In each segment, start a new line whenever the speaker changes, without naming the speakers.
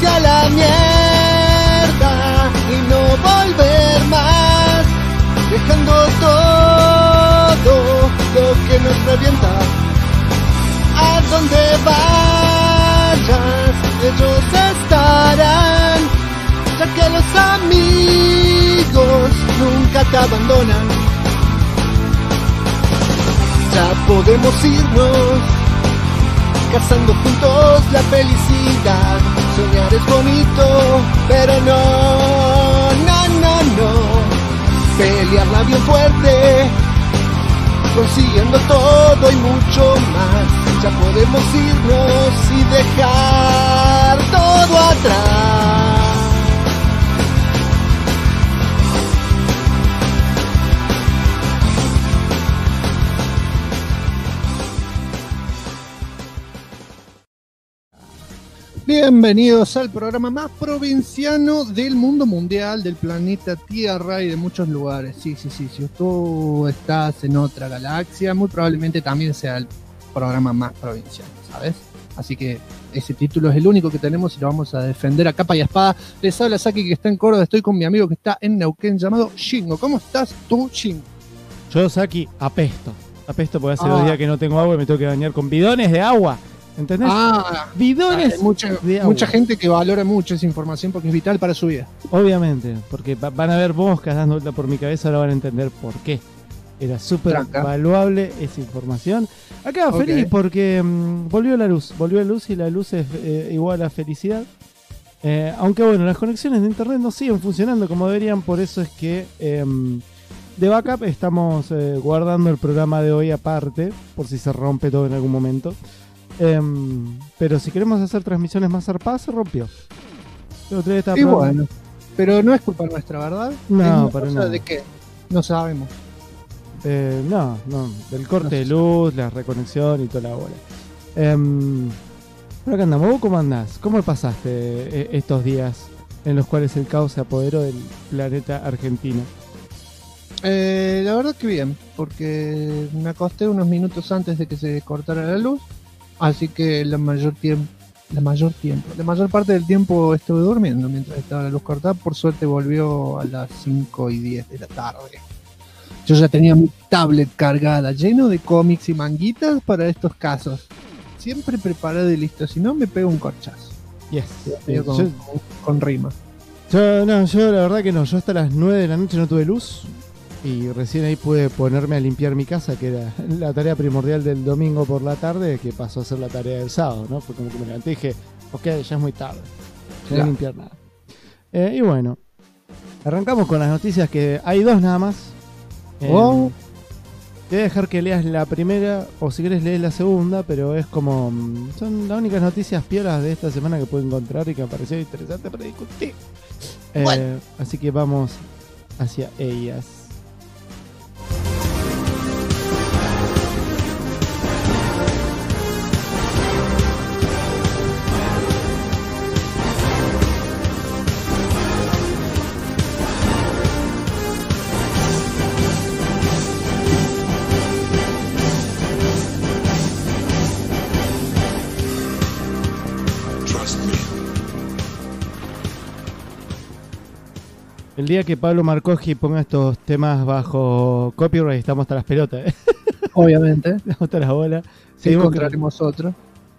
a la mierda y no volver más, dejando todo lo que nos revienta. A donde vayas, ellos estarán, ya que los amigos nunca te abandonan. Ya podemos irnos, cazando juntos la felicidad. Soñar es bonito, pero no. Pelearla bien fuerte, consiguiendo todo y mucho más. Ya podemos irnos y dejar todo atrás. Bienvenidos al programa más provinciano del mundo mundial, del planeta Tierra y de muchos lugares. Sí, si tú estás en otra galaxia, muy probablemente también sea el programa más provinciano, ¿sabes? Así que ese título es el único que tenemos y lo vamos a defender a capa y espada. Les habla Saki, que está en Córdoba. Estoy con mi amigo que está en Neuquén, llamado Shingo. ¿Cómo estás tú, Shingo?
Yo, Saki, apesto porque hace 2 días que no tengo agua y me tengo que bañar con bidones de agua. ¿Entendés? Bidones.
Hay mucha gente que valora mucho esa información porque es vital para su vida.
Obviamente, porque van a ver moscas dando vuelta por mi cabeza, ahora van a entender por qué. Era súper valuable esa información. Acá feliz porque volvió la luz y la luz es igual a felicidad. Aunque bueno, las conexiones de internet no siguen funcionando como deberían, por eso es que de backup estamos guardando el programa de hoy aparte, por si se rompe todo en algún momento. Pero si queremos hacer transmisiones más zarpadas, se rompió.
Y bueno, pero no es culpa nuestra, ¿verdad?
No, para nada.
¿De qué? No sabemos.
No, del corte de luz, la reconexión y toda la bola. Pero acá andamos. ¿Vos cómo andás? ¿Cómo pasaste estos días en los cuales el caos se apoderó del planeta argentino?
La verdad que bien, porque me acosté unos minutos antes de que se cortara la luz. Así que la mayor parte del tiempo estuve durmiendo mientras estaba la luz cortada. Por suerte volvió a las 5:10 de la tarde. Yo ya tenía mi tablet cargada, lleno de cómics y manguitas para estos casos. Siempre preparado y listo, si no me pego un corchazo.
Yes.
Con rima.
Yo la verdad que no. Yo hasta las 9 de la noche no tuve luz. Y recién ahí pude ponerme a limpiar mi casa, que era la tarea primordial del domingo por la tarde, que pasó a ser la tarea del sábado, ¿no? Fue como que me levanté y dije, ok, ya es muy tarde, no voy a limpiar nada. Y bueno, arrancamos con las noticias, que hay 2 nada más. Te voy a dejar que leas la primera, o si querés lees la segunda, pero es como, son las únicas noticias piolas de esta semana que puedo encontrar y que me pareció interesante para discutir. Así que vamos hacia ellas. El día que Pablo Marcoji ponga estos temas bajo copyright, estamos hasta las pelotas, ¿eh?
Obviamente.
Estamos hasta las bolas.
Sí, encontraremos otro.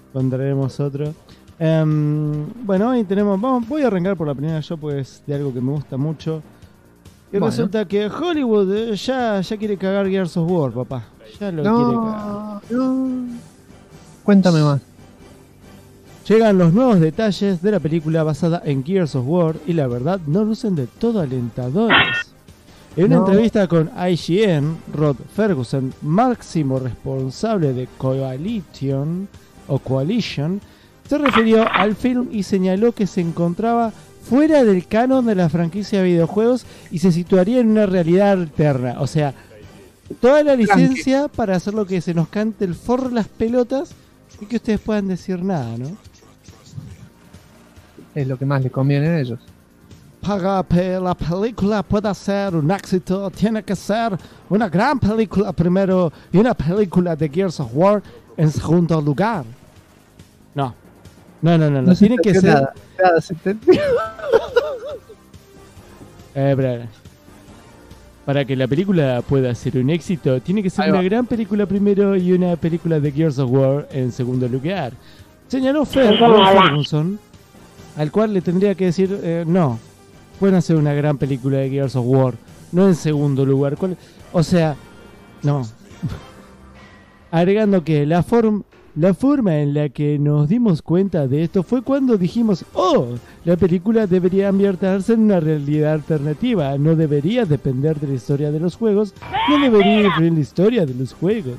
Bueno, hoy tenemos... voy a arrancar por la primera yo, pues, de algo que me gusta mucho. Y resulta que Hollywood ya quiere cagar Gears of War, papá. Ya lo quiere cagar.
No. Cuéntame más.
Llegan los nuevos detalles de la película basada en Gears of War y la verdad no lucen de todo alentadores. En una entrevista con IGN, Rod Ferguson, máximo responsable de Coalition, se refirió al film y señaló que se encontraba fuera del canon de la franquicia de videojuegos y se situaría en una realidad alterna. O sea, toda la licencia para hacer lo que se nos cante el forro las pelotas y que ustedes puedan decir nada, ¿no?
Es lo que más les conviene a ellos.
Para que la película pueda ser un éxito, tiene que ser una gran película primero y una película de Gears of War en segundo lugar. No. No. Tiene que ser.
Nada se entendió.
Para que la película pueda ser un éxito, tiene que ser una gran película primero y una película de Gears of War en segundo lugar. Señaló Ferguson, al cual le tendría que decir, no, pueden hacer una gran película de Gears of War, no en segundo lugar. O sea, no. Agregando que la forma en la que nos dimos cuenta de esto fue cuando dijimos, la película debería ambientarse en una realidad alternativa, no debería depender de la historia de los juegos, no debería influir en la historia de los juegos.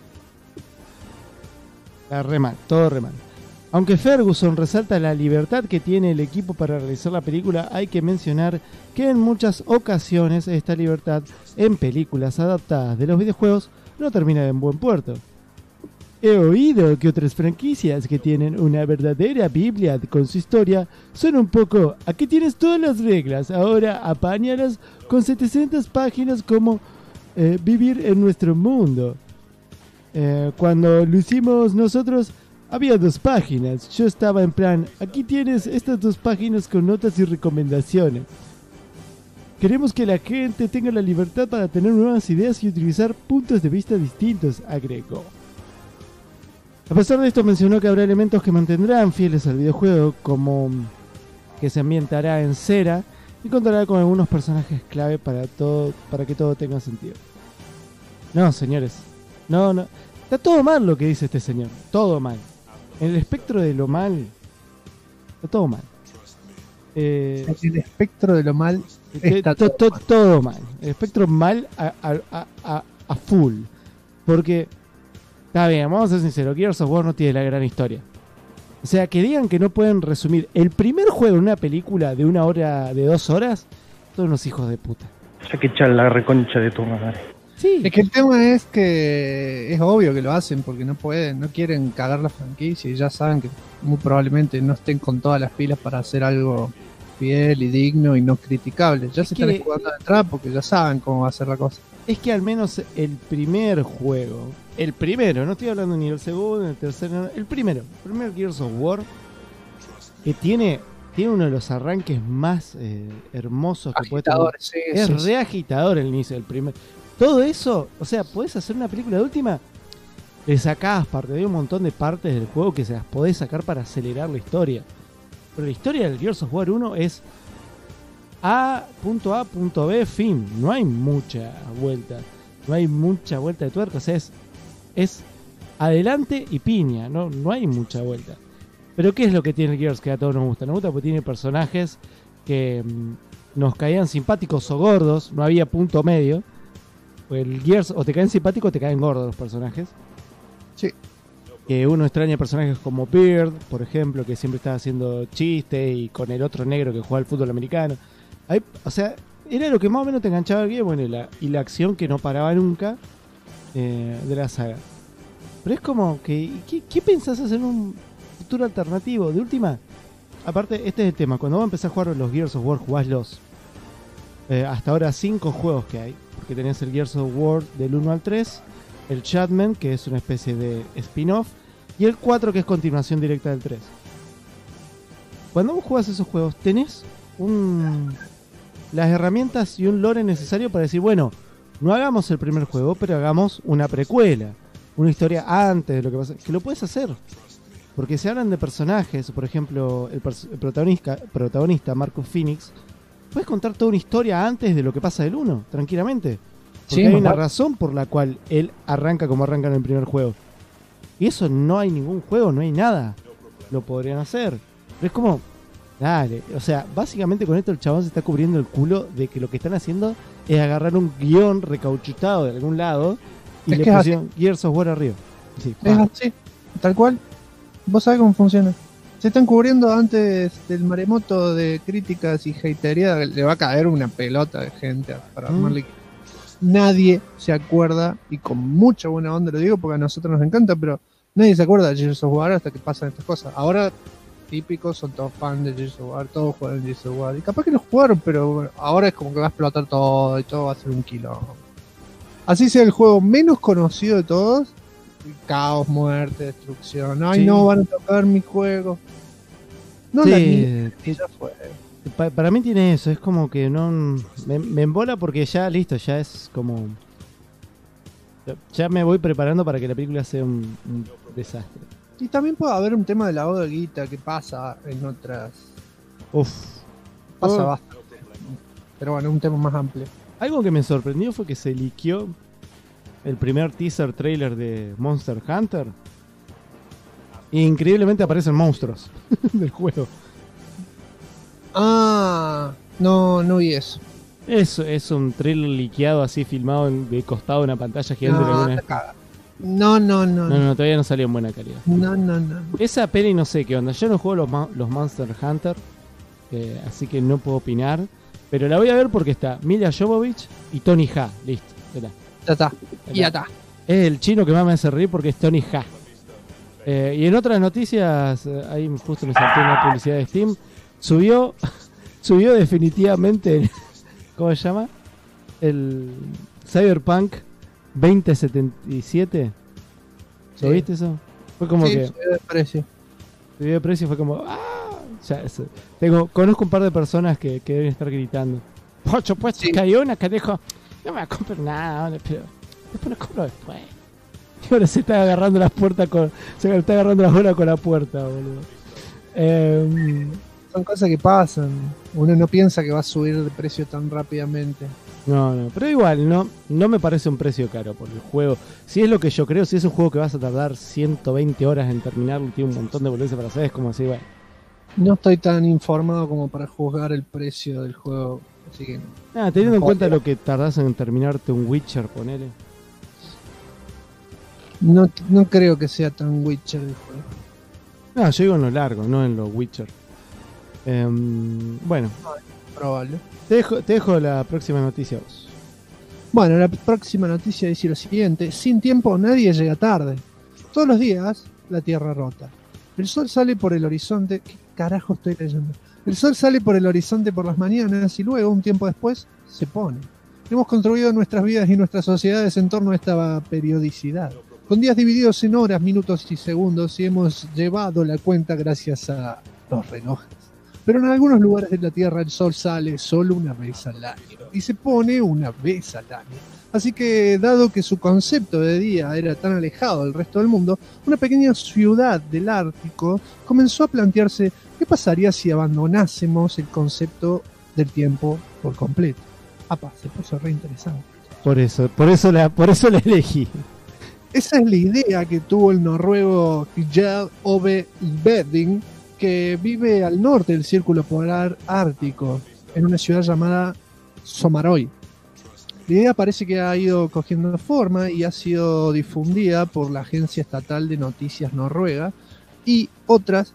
Todo re mal. Aunque Ferguson resalta la libertad que tiene el equipo para realizar la película, hay que mencionar que en muchas ocasiones esta libertad en películas adaptadas de los videojuegos no termina en buen puerto. He oído que otras franquicias que tienen una verdadera Biblia con su historia son un poco, aquí tienes todas las reglas, ahora apáñalas con 700 páginas como vivir en nuestro mundo. Cuando lo hicimos nosotros había 2 páginas, yo estaba en plan, aquí tienes estas 2 páginas con notas y recomendaciones. Queremos que la gente tenga la libertad para tener nuevas ideas y utilizar puntos de vista distintos, agregó. A pesar de esto, mencionó que habrá elementos que mantendrán fieles al videojuego, como que se ambientará en Cera y contará con algunos personajes clave para que todo tenga sentido. No, señores, no. Está todo mal lo que dice este señor, todo mal. En el espectro de lo mal, está todo mal.
En el espectro de lo mal está
todo mal. El espectro mal a full. Porque está bien, vamos a ser sinceros, Gears of War no tiene la gran historia. O sea, que digan que no pueden resumir el primer juego en una película de 1 hora, de 2 horas, todos unos hijos de puta.
Ya que echar la reconcha de tu madre.
Sí. Es que el tema es que es obvio que lo hacen porque no quieren cagar la franquicia y ya saben que muy probablemente no estén con todas las pilas para hacer algo fiel y digno y no criticable. Ya se están jugando detrás porque ya saben cómo va a ser la cosa.
Es que al menos el primer juego, no estoy hablando ni del segundo, ni del tercero, el primer Gears of War, que tiene uno de los arranques más hermosos que puede tener.
Sí,
es re agitador el inicio del primer. Todo eso, o sea, podés hacer una película de última, le sacás parte de un montón de partes del juego que se las podés sacar para acelerar la historia. Pero la historia del Gears of War 1 es A.B, fin. No hay mucha vuelta. No hay mucha vuelta de tuerca. O sea, es adelante y piña. No hay mucha vuelta. Pero ¿qué es lo que tiene el Gears que a todos nos gusta? Nos gusta porque tiene personajes que nos caían simpáticos o gordos. No había punto medio. El Gears o te caen simpáticos o te caen gordos los personajes.
Sí.
Que uno extraña personajes como Beard, por ejemplo, que siempre estaba haciendo chistes, y con el otro negro que jugaba al fútbol americano. O sea, era lo que más o menos te enganchaba el game, bueno, y la acción que no paraba nunca de la saga. Pero es como que, ¿qué pensás hacer en un futuro alternativo? De última, aparte, este es el tema, cuando vos empezás a jugar los Gears of War, jugás los hasta ahora 5 juegos que hay, porque tenés el Gears of War del 1 al 3, el Judgment, que es una especie de spin-off, y el 4, que es continuación directa del 3. Cuando vos jugás esos juegos, tenés las herramientas y un lore necesario para decir, bueno, no hagamos el primer juego, pero hagamos una precuela, una historia antes de lo que pasa, que lo puedes hacer. Porque se hablan de personajes, por ejemplo, el protagonista Marcus Phoenix, puedes contar toda una historia antes de lo que pasa del 1, tranquilamente. Porque hay una razón por la cual él arranca como arranca en el primer juego. Y eso no hay ningún juego, no hay nada. Lo podrían hacer. Pero es como, dale. O sea, básicamente con esto el chabón se está cubriendo el culo de que lo que están haciendo es agarrar un guión recauchutado de algún lado y le pusieron Gears of War arriba. Sí,
es así, tal cual. Vos sabés cómo funciona. Se están cubriendo antes del maremoto de críticas y hatería. Le va a caer una pelota de gente para armarle. Nadie se acuerda, y con mucha buena onda lo digo porque a nosotros nos encanta, pero nadie se acuerda de Gears of War hasta que pasan estas cosas. Ahora, típicos, son todos fans de Gears of War, todos juegan Gears of War, y capaz que lo jugaron, pero bueno, ahora es como que va a explotar todo y todo va a ser un quilombo. Así sea el juego menos conocido de todos, caos, muerte, destrucción. Ay, sí. No van a tocar mi juego. No
Sí,
la niña, ya fue.
para mí tiene eso, es como que no me embola porque ya listo, ya es como ya me voy preparando para que la película sea un desastre.
Y también puede haber un tema de lavado de guita que pasa en otras.
Uf.
Pasa
Oh.
bastante. Pero bueno, es un tema más amplio.
Algo que me sorprendió fue que se liqueó el primer teaser trailer de Monster Hunter. E increíblemente aparecen monstruos del juego.
Ah, no vi eso.
Es un trailer liqueado así filmado de costado en una pantalla gigante.
No,
de
te cagas. No.
no, todavía no salió en buena calidad.
No.
Esa peli no sé qué onda. Yo no juego los Monster Hunter, así que no puedo opinar. Pero la voy a ver porque está Mila Jovovich y Tony Jaa. Listo.
Ya está. Y ya está.
Es el chino que más me hace reír porque es Tony Jaa. Y en otras noticias, ahí justo me salté una publicidad de Steam. Subió definitivamente, ¿cómo se llama? El Cyberpunk 2077. ¿Lo
Sí.
viste eso? Fue como
Sí,
que
subió de precio.
subió de precio, fue como conozco un par de personas que deben estar gritando. Pocho, pues
Sí.
que hay una que dijo, no me voy a comprar nada, pero después lo compro después. Y ahora se está agarrando las puertas se está agarrando las bolas con la puerta, boludo.
Son cosas que pasan. Uno no piensa que va a subir de precio tan rápidamente.
No, pero igual, no me parece un precio caro por el juego. Si es lo que yo creo, si es un juego que vas a tardar 120 horas en terminarlo y tiene un montón de boludeces para hacer, es como así, bueno.
No estoy tan informado como para juzgar el precio del juego. Así que
Teniendo en cuenta lo que tardás en terminarte un Witcher, ponele.
no creo que sea tan Witcher el juego.
No, yo digo en lo largo, no en lo Witcher. Bueno,
Probable.
te dejo la próxima noticia vos.
Bueno, la próxima noticia dice lo siguiente: sin tiempo nadie llega tarde. Todos los días la tierra rota. El sol sale por el horizonte. ¿Qué carajo estoy leyendo? El sol sale por el horizonte por las mañanas y luego, un tiempo después, se pone. Hemos construido nuestras vidas y nuestras sociedades en torno a esta periodicidad, con días divididos en horas, minutos y segundos, y hemos llevado la cuenta gracias a los relojes. Pero en algunos lugares de la Tierra el sol sale solo una vez al año y se pone una vez al año. Así que, dado que su concepto de día era tan alejado del resto del mundo, una pequeña ciudad del Ártico comenzó a plantearse qué pasaría si abandonásemos el concepto del tiempo por completo. Apa, se puso re interesante.
Por eso la elegí.
Esa es la idea que tuvo el noruego Kjell Ove Beding, que vive al norte del Círculo Polar Ártico, en una ciudad llamada Somarøy. La idea parece que ha ido cogiendo forma y ha sido difundida por la agencia estatal de noticias noruega y otros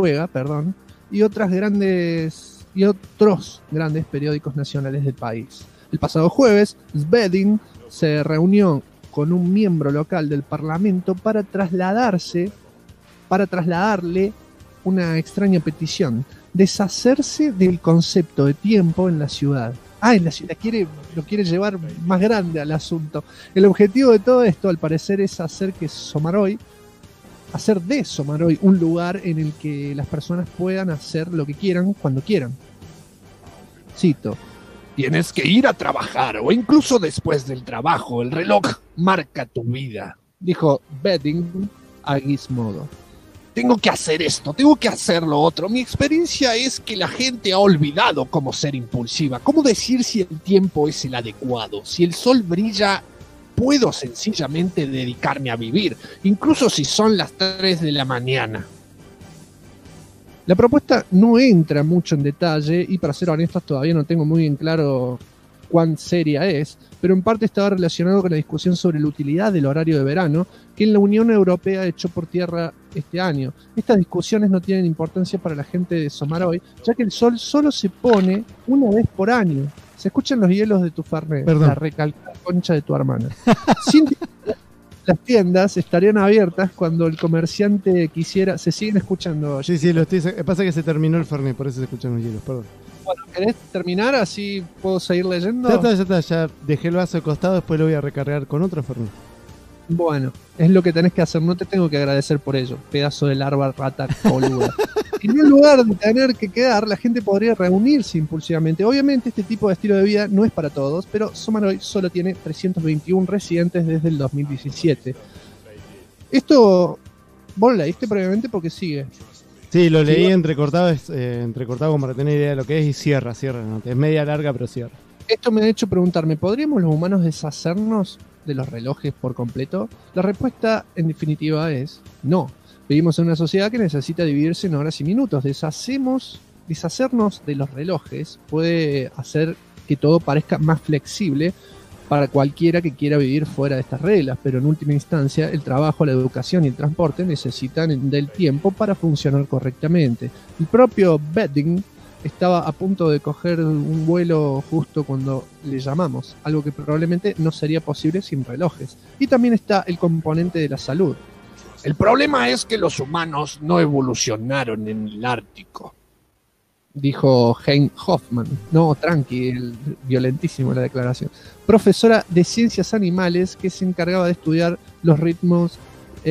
grandes periódicos nacionales del país. El pasado jueves, Svedin se reunió con un miembro local del Parlamento para trasladarle una extraña petición: deshacerse del concepto de tiempo en la ciudad. Lo quiere llevar más grande al asunto. El objetivo de todo esto, al parecer, es hacer de Somarøy un lugar en el que las personas puedan hacer lo que quieran cuando quieran. Cito: tienes que ir a trabajar o incluso después del trabajo. El reloj marca tu vida, dijo Beding a Gizmodo. Tengo que hacer esto, tengo que hacer lo otro. Mi experiencia es que la gente ha olvidado cómo ser impulsiva, cómo decir si el tiempo es el adecuado. Si el sol brilla, puedo sencillamente dedicarme a vivir, incluso si son las 3 de la mañana. La propuesta no entra mucho en detalle y, para ser honestos, todavía no tengo muy bien claro cuán seria es, pero en parte estaba relacionado con la discusión sobre la utilidad del horario de verano que en la Unión Europea echó por tierra este año. Estas discusiones no tienen importancia para la gente de Somarøy, ya que el sol solo se pone una vez por año. Se escuchan los hielos de tu Fernet, la recalcada concha de tu hermana. Las tiendas estarían abiertas cuando el comerciante quisiera. Se siguen escuchando.
Sí, pasa que se terminó el Fernet, por eso se escuchan los hielos, perdón.
Bueno, ¿querés terminar? Así puedo seguir leyendo.
Ya dejé el vaso de costado, después lo voy a recargar con otro Fernet.
Bueno, es lo que tenés que hacer, no te tengo que agradecer por ello, pedazo de larva rata boluda. en un lugar de tener que quedar, la gente podría reunirse impulsivamente. Obviamente este tipo de estilo de vida no es para todos, pero Somarnoy solo tiene 321 residentes desde el 2017. Esto, vos lo leíste previamente porque sigue.
Sí, lo leí entrecortado, entrecortado como para tener idea de lo que es y cierra la nota. Es media larga, pero cierra.
Esto me ha hecho preguntarme, ¿podríamos los humanos deshacernos de los relojes por completo? La respuesta, en definitiva, es no. Vivimos en una sociedad que necesita dividirse en horas y minutos. Deshacernos de los relojes puede hacer que todo parezca más flexible para cualquiera que quiera vivir fuera de estas reglas, pero en última instancia el trabajo, la educación y el transporte necesitan del tiempo para funcionar correctamente. El propio Bedding estaba a punto de coger un vuelo justo cuando le llamamos, algo que probablemente no sería posible sin relojes. Y también está el componente de la salud.
El problema es que los humanos no evolucionaron en el Ártico,
dijo Hein Hoffman. No, tranqui, violentísimo la declaración. Profesora de ciencias animales que se encargaba de estudiar los ritmos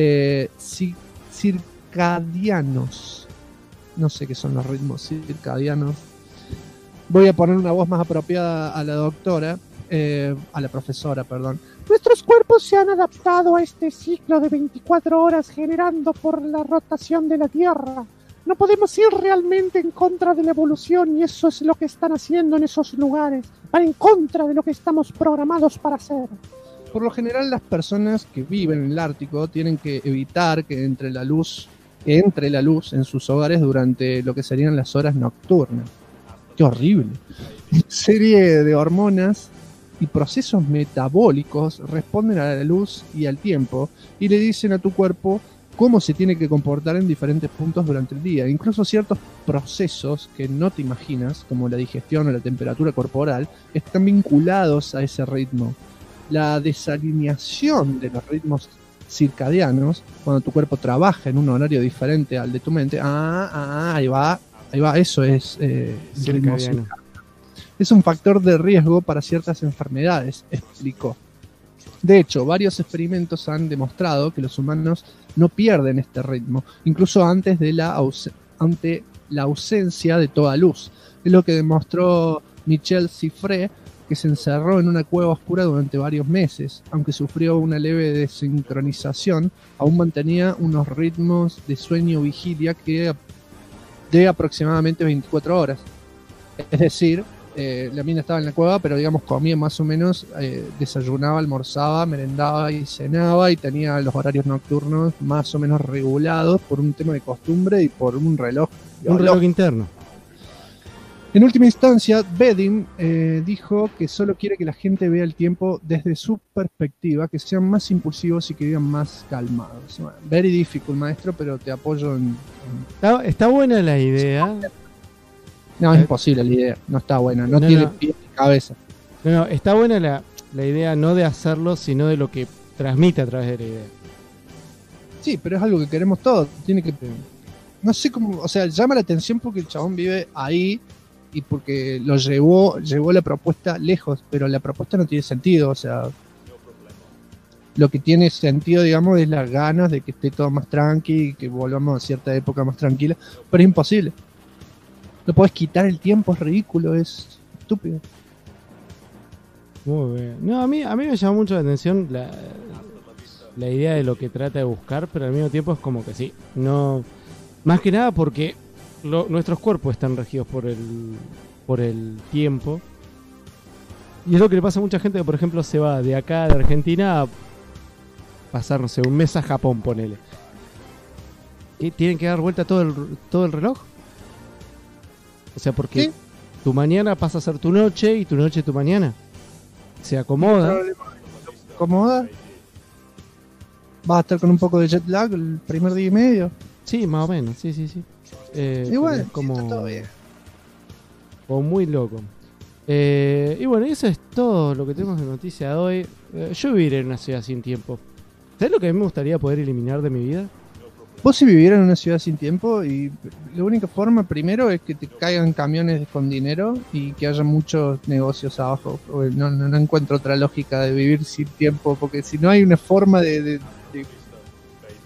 circadianos. No sé qué son los ritmos circadianos. Voy a poner una voz más apropiada a la doctora, a la profesora, perdón.
Nuestros cuerpos se han adaptado a este ciclo de 24 horas generando por la rotación de la Tierra. No podemos ir realmente en contra de la evolución y eso es lo que están haciendo en esos lugares. Van en contra de lo que estamos programados para hacer.
Por lo general las personas que viven en el Ártico tienen que evitar que entre la luz en sus hogares durante lo que serían las horas nocturnas. ¡Qué horrible! Una serie de hormonas y procesos metabólicos responden a la luz y al tiempo y le dicen a tu cuerpo cómo se tiene que comportar en diferentes puntos durante el día. Incluso ciertos procesos que no te imaginas, como la digestión o la temperatura corporal, están vinculados a ese ritmo. La desalineación de los ritmos circadianos, cuando tu cuerpo trabaja en un horario diferente al de tu mente, ahí va, eso es
circadiano.
Es un factor de riesgo para ciertas enfermedades, explicó. De hecho, varios experimentos han demostrado que los humanos no pierden este ritmo, incluso ante la ausencia de toda luz. Es lo que demostró Michel Cifré, que se encerró en una cueva oscura durante varios meses. Aunque sufrió una leve desincronización, aún mantenía unos ritmos de sueño-vigilia de aproximadamente 24 horas. Es decir, la mina estaba en la cueva, pero digamos comía más o menos, desayunaba, almorzaba, merendaba y cenaba y tenía los horarios nocturnos más o menos regulados por un tema de costumbre y por un reloj.
Un reloj interno.
En última instancia, Bedding dijo que solo quiere que la gente vea el tiempo desde su perspectiva, que sean más impulsivos y que vivan más calmados. Bueno, very difficult, maestro, pero te apoyo en...
Está buena la idea.
No, es imposible la idea, no está buena, no tiene pie ni cabeza.
No, está buena la idea no de hacerlo, sino de lo que transmite a través de la idea.
Sí, pero es algo que queremos todos, tiene que... No sé cómo, o sea, llama la atención porque el chabón vive ahí y porque lo llevó la propuesta lejos, pero la propuesta no tiene sentido, o sea... Lo que tiene sentido, digamos, es las ganas de que esté todo más tranqui, que volvamos a cierta época más tranquila, pero es imposible. No podés quitar el tiempo, es ridículo, es estúpido.
Muy bien. No, a mí me llama mucho la atención la idea de lo que trata de buscar, pero al mismo tiempo es como que sí. No, más que nada porque nuestros cuerpos están regidos por el tiempo. Y es lo que le pasa a mucha gente que, por ejemplo, se va de acá, de Argentina, a pasar, no sé, un mes a Japón, ponele. ¿Qué? ¿Tienen que dar vuelta todo el reloj? O sea, porque ¿sí? Tu mañana pasa a ser tu noche y tu noche tu mañana. Se acomoda.
¿Acomoda? ¿Vas a estar con un poco de jet lag el primer día y medio?
Sí, más o menos, sí.
Igual,
es como,
sí, está todo bien.
Como muy loco. Y bueno, eso es todo lo que tenemos de noticia de hoy. Yo viviré en una ciudad sin tiempo. ¿Sabes lo que a mí me gustaría poder eliminar de mi vida?
Vos si vivieras en una ciudad sin tiempo y la única forma primero es que te caigan camiones con dinero y que haya muchos negocios abajo. No encuentro otra lógica de vivir sin tiempo, porque si no hay una forma de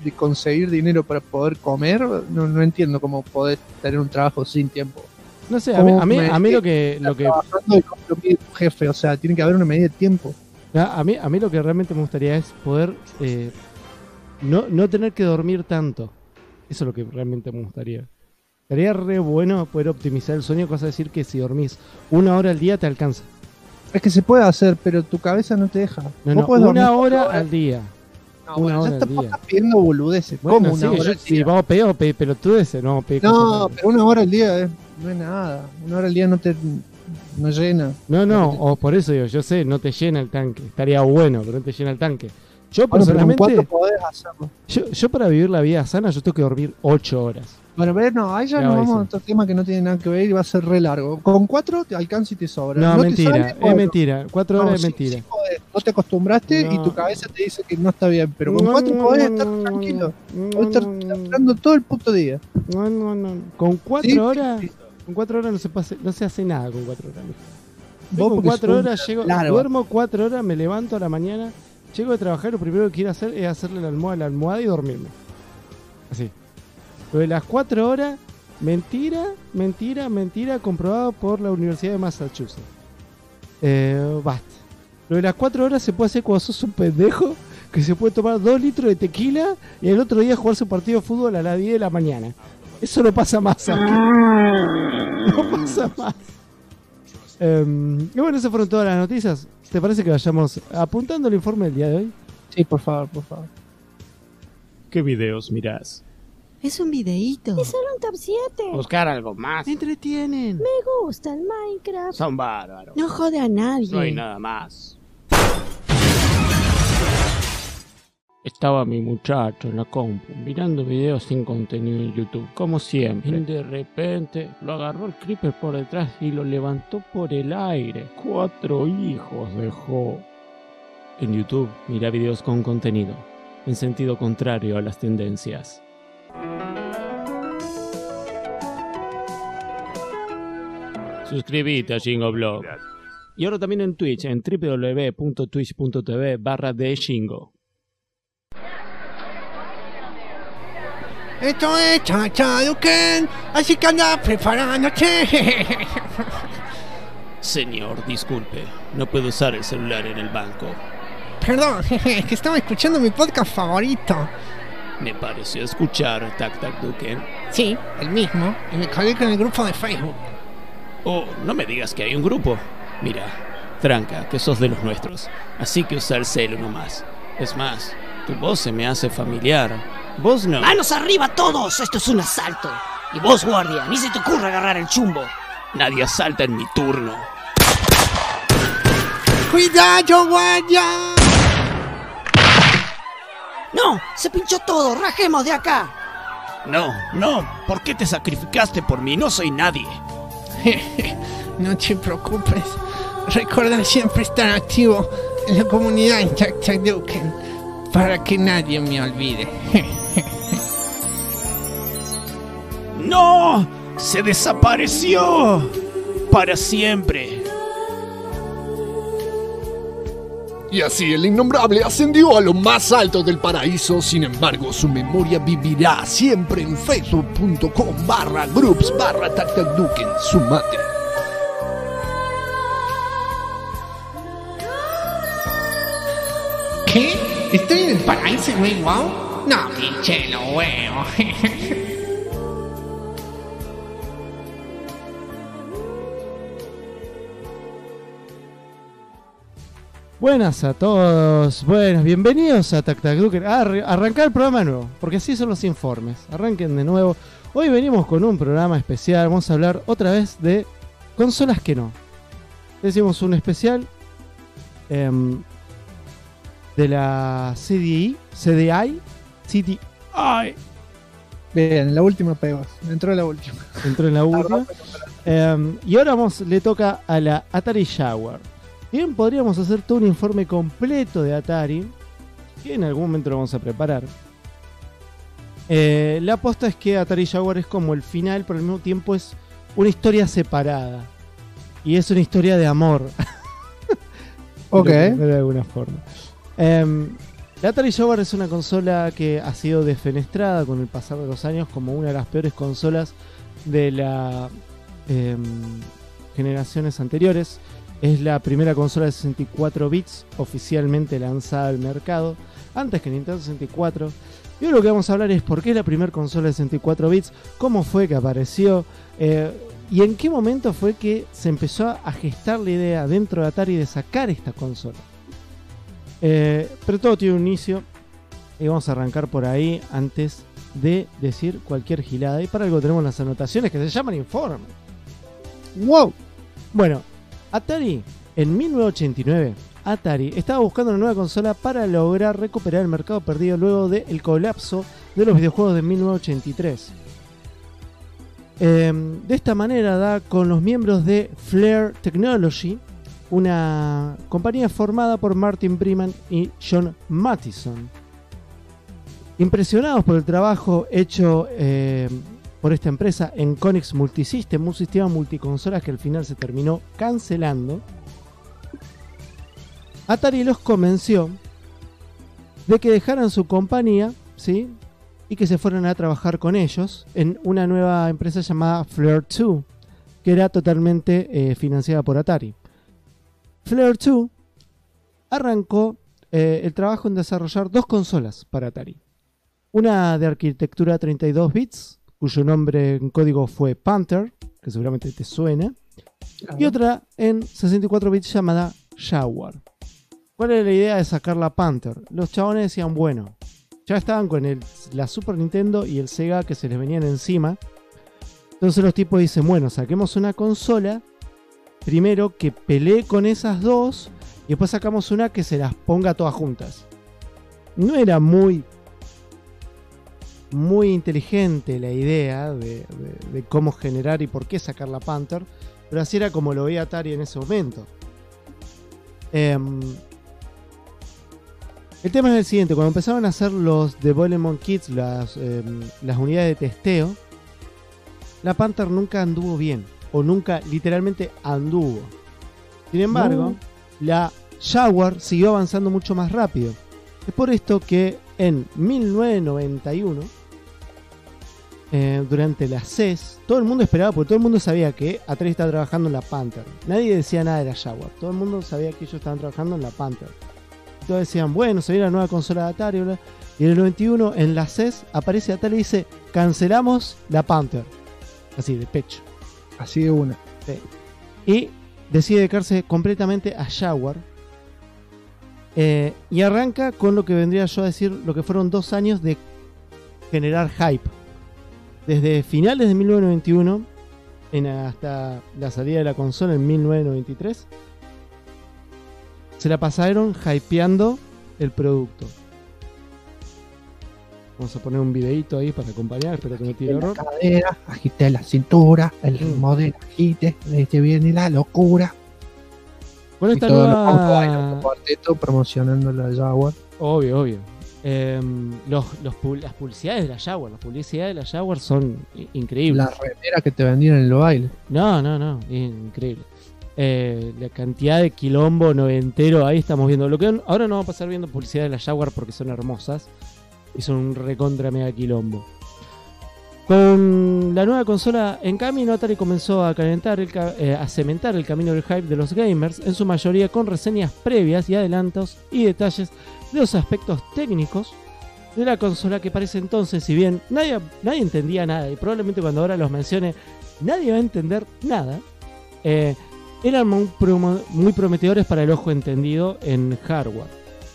de conseguir dinero para poder comer, no entiendo cómo podés tener un trabajo sin tiempo.
No sé, a mí lo que
Trabajando y compromiso tu jefe, o sea, tiene que haber una medida de tiempo.
a mí lo que realmente me gustaría es poder no tener que dormir tanto. Eso es lo que realmente me gustaría. Sería re bueno poder optimizar el sueño, cosa de decir que si dormís 1 hora al día te alcanza.
Es que se puede hacer, pero tu cabeza no te deja.
No,
Vos podés dormir
1 hora
4 horas.
al día.
No,
1
bueno,
hora
ya
al día.
estás pidiendo boludeces.
Bueno,
¿Cómo
sí,
una hora al
sí,
día?
vamos a pedir pelotudeces, no pedir
No,
cosas.
pero 1 hora al día no es nada. 1 hora al día no llena.
No, o por eso digo, yo sé, no te llena el tanque. Estaría bueno, pero no te llena el tanque. Yo
Bueno, pero ¿con
personalmente,
cuánto podés hacerlo?
yo para vivir la vida sana, yo tengo que dormir 8 horas.
Bueno, pero no, ahí ya
Ya
nos
va,
vamos a
sí.
otro tema que no tiene nada que ver y va a ser re largo. Con 4 te alcanza y te sobra.
No,
te
mentira,
sale,
es
bueno.
mentira. 4 horas
No,
es
sí,
mentira.
sí podés. No te acostumbraste y
No.
tu cabeza te dice que no está bien. Pero con 4 podés estar tranquilo. Podés estar hablando todo el puto día.
No. Con 4
Sí,
horas,
sí.
con 4 horas no se hace nada con 4 horas. Yo
Vos
con
porque
4
sos
horas llego,
largo.
duermo 4 horas, me levanto a la mañana, llego de trabajar, lo primero que quiero hacer es hacerle la almohada y dormirme. Así. Lo de las 4 horas, mentira, comprobado por la Universidad de Massachusetts. Basta. Lo de las 4 horas se puede hacer cuando sos un pendejo que se puede tomar 2 litros de tequila y el otro día jugar su partido de fútbol a las 10 de la mañana. Eso no pasa más aquí. No pasa más. Y bueno, esas fueron todas las noticias. ¿Te parece que vayamos apuntando el informe del día de hoy?
Sí, por favor, por favor.
¿Qué videos mirás?
Es un videíto.
Es solo un top 7.
Buscar algo más.
Me entretienen.
Me gusta el Minecraft.
Son bárbaros.
No jode a nadie.
No hay nada más. Estaba mi muchacho en la compu mirando videos sin contenido en YouTube, como siempre. Y de repente lo agarró el creeper por detrás y lo levantó por el aire. 4 hijos dejó. En YouTube, mira videos con contenido, en sentido contrario a las tendencias. Suscríbete a Jingoblog. Y ahora también en Twitch, en www.twitch.tv/thejingo.
Esto es Chachaduken, así que anda preparándote.
Señor, disculpe, no puedo usar el celular en el banco.
Perdón, es que estaba escuchando mi podcast favorito.
Me pareció escuchar Tac Tac Duken.
Sí, el mismo, y me colgué con el grupo de Facebook.
Oh, no me digas que hay un grupo. Mira, tranca, que sos de los nuestros, así que usa el celu nomás. Es más, tu voz se me hace familiar. Vos no.
¡Manos arriba todos! Esto es un asalto. Y vos, guardia, ni se te ocurra agarrar el chumbo.
Nadie asalta en mi turno.
¡Cuidado, guardia!
¡No! ¡Se pinchó todo! ¡Rajemos de acá!
No, ¿por qué te sacrificaste por mí? No soy nadie.
No te preocupes. Recuerda siempre estar activo en la comunidad en Chachaduken para que nadie me olvide.
¡No! ¡Se desapareció! Para siempre.
Y así el innombrable ascendió a lo más alto del paraíso. Sin embargo, su memoria vivirá siempre en facebook.com/groups/TacTacDuken. Sumate. ¿Qué? ¿Estoy en el paraíso, güey? ¿Wow? No, pinche, lo veo.
Buenas a todos, buenas, bienvenidos a Tac Tac Duken. Arrancar el programa nuevo, porque así son los informes. Arranquen de nuevo. Hoy venimos con un programa especial. Vamos a hablar otra vez de consolas que no. Decimos un especial de la CDI.
Bien, la última pegó. Entró la última.
Entró en la última. Y ahora le toca a la Atari Jaguar. Bien, podríamos hacer todo un informe completo de Atari, que en algún momento lo vamos a preparar. La aposta es que Atari Jaguar es como el final, pero al mismo tiempo es una historia separada. Y es una historia de amor.
Ok.
De alguna forma. La Atari Jaguar es una consola que ha sido defenestrada con el pasar de los años como una de las peores consolas de las generaciones anteriores. Es la primera consola de 64 bits oficialmente lanzada al mercado, antes que Nintendo 64. Y hoy lo que vamos a hablar es por qué es la primera consola de 64 bits, cómo fue que apareció, y en qué momento fue que se empezó a gestar la idea dentro de Atari de sacar esta consola. Pero todo tiene un inicio y vamos a arrancar por ahí antes de decir cualquier gilada. Y para algo tenemos las anotaciones que se llaman informe.
¡Wow!
Bueno, Atari, en 1989, Atari estaba buscando una nueva consola para lograr recuperar el mercado perdido luego del colapso de los videojuegos de 1983. De esta manera da con los miembros de Flare Technology, una compañía formada por Martin Freeman y John Mathison. Impresionados por el trabajo hecho por esta empresa en Konix Multisystem, un sistema multiconsolas que al final se terminó cancelando, Atari los convenció de que dejaran su compañía, ¿sí?, y que se fueran a trabajar con ellos en una nueva empresa llamada Flare 2, que era totalmente financiada por Atari. Flare 2 arrancó el trabajo en desarrollar dos consolas para Atari. Una de arquitectura 32 bits, cuyo nombre en código fue Panther, que seguramente te suena, y otra en 64 bits llamada Jaguar. ¿Cuál era la idea de sacar la Panther? Los chabones decían, bueno, ya estaban con la Super Nintendo y el Sega que se les venían encima. Entonces los tipos dicen, bueno, saquemos una consola primero que pelee con esas dos y después sacamos una que se las ponga todas juntas. No era muy inteligente la idea de cómo generar y por qué sacar la Panther, pero así era como lo veía Atari en ese momento. El tema es el siguiente: cuando empezaron a hacer los Development Kits, las unidades de testeo, la Panther nunca anduvo bien, o nunca literalmente anduvo. Sin embargo, la Jaguar siguió avanzando mucho más rápido. Es por esto que en 1991, durante la CES, todo el mundo esperaba, porque todo el mundo sabía que Atari estaba trabajando en la Panther. Nadie decía nada de la Jaguar, todo el mundo sabía que ellos estaban trabajando en la Panther. Todos decían, bueno, se viene la nueva consola de Atari, bla. Y en el 91, en la CES, aparece Atari y dice, cancelamos la Panther. Así, de pecho.
Así de una.
Sí. Y decide dedicarse completamente a Jaguar. Y arranca con lo que vendría yo a decir, lo que fueron 2 años de generar hype. Desde finales de 1991 hasta la salida de la consola en 1993. Se la pasaron hypeando el producto. Vamos a poner un videito ahí para acompañar, espero que no tire error.
La cadera, agite la cintura, el ritmo del agite, se viene la locura.
Con
Y
esta
todo
nueva...
el cuarteto promocionando la Jaguar.
Obvio. Las publicidades de la Jaguar, son increíbles.
La remera que te vendían en el baile.
No, increíble. La cantidad de quilombo noventero, ahí estamos viendo. Lo que ahora no vamos a pasar viendo publicidad de la Jaguar porque son hermosas y son un recontra mega quilombo. Con la nueva consola en camino, Atari comenzó a cementar el camino del hype de los gamers, en su mayoría con reseñas previas y adelantos y detalles de los aspectos técnicos de la consola, que para ese entonces, si bien nadie entendía nada, y probablemente cuando ahora los mencione nadie va a entender nada, eran muy prometedores para el ojo entendido en hardware.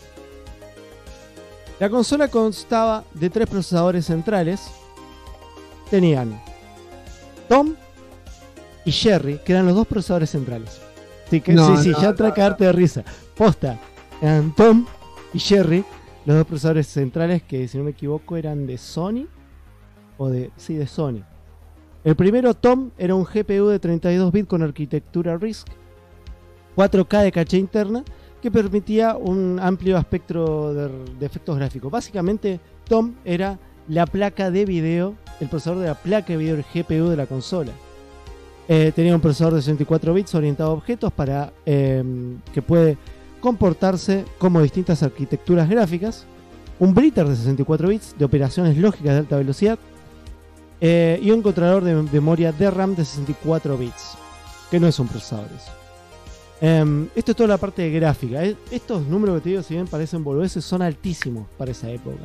La consola constaba de 3 procesadores centrales. Tenían Tom y Jerry, que eran los 2 procesadores centrales. Así que ya trae cagarte de risa. Posta, eran Tom y Jerry, los 2 procesadores centrales que, si no me equivoco, eran de Sony. De Sony. El primero, Tom, era un GPU de 32 bits con arquitectura RISC, 4K de caché interna, que permitía un amplio espectro de efectos gráficos. Básicamente, Tom era la placa de video, el procesador de la placa de video del GPU de la consola. Tenía un procesador de 64 bits orientado a objetos para que puede comportarse como distintas arquitecturas gráficas, un Britter de 64 bits de operaciones lógicas de alta velocidad y un controlador de memoria DRAM de 64 bits, que no es un procesador eso. Esto es toda la parte de gráfica. Estos números que te digo, si bien parecen boludeces, son altísimos para esa época.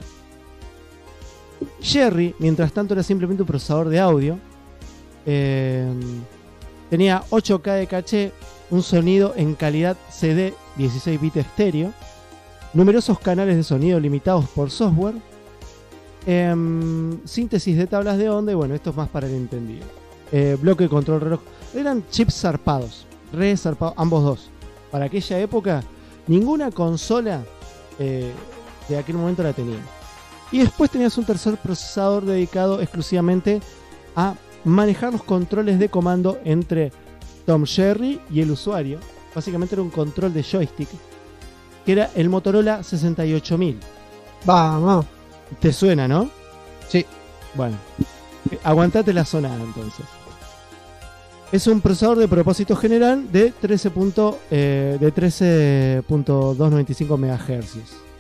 Jerry, mientras tanto, era simplemente un procesador de audio. Tenía 8K de caché, un sonido en calidad CD 16 bits estéreo, numerosos canales de sonido limitados por software, síntesis de tablas de onda, y bueno, esto es más para el entendido. Bloque de control reloj. Eran chips zarpados, re zarpados, ambos dos. Para aquella época, ninguna consola de aquel momento la tenía. Y después tenías un tercer procesador dedicado exclusivamente a manejar los controles de comando entre Tom Jerry y el usuario. Básicamente era un control de joystick, que era el Motorola 68000.
Vamos.
¿Te suena, no?
Sí.
Bueno, aguantate la sonada entonces. Es un procesador de propósito general de 13.295 MHz.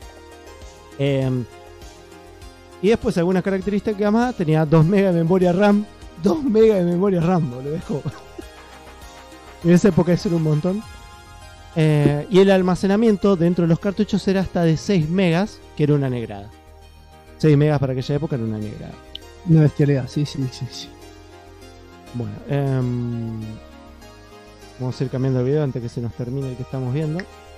Y después algunas características más. Tenía 2 MB de memoria RAM. 2 MB de memoria RAM, boludo. En esa época eso era un montón. Y el almacenamiento dentro de los cartuchos era hasta de 6 megas, que era una negrada. 6 megas para aquella época era una negrada.
Una bestialidad, sí.
Bueno, vamos a ir cambiando el video antes que se nos termine el que estamos viendo.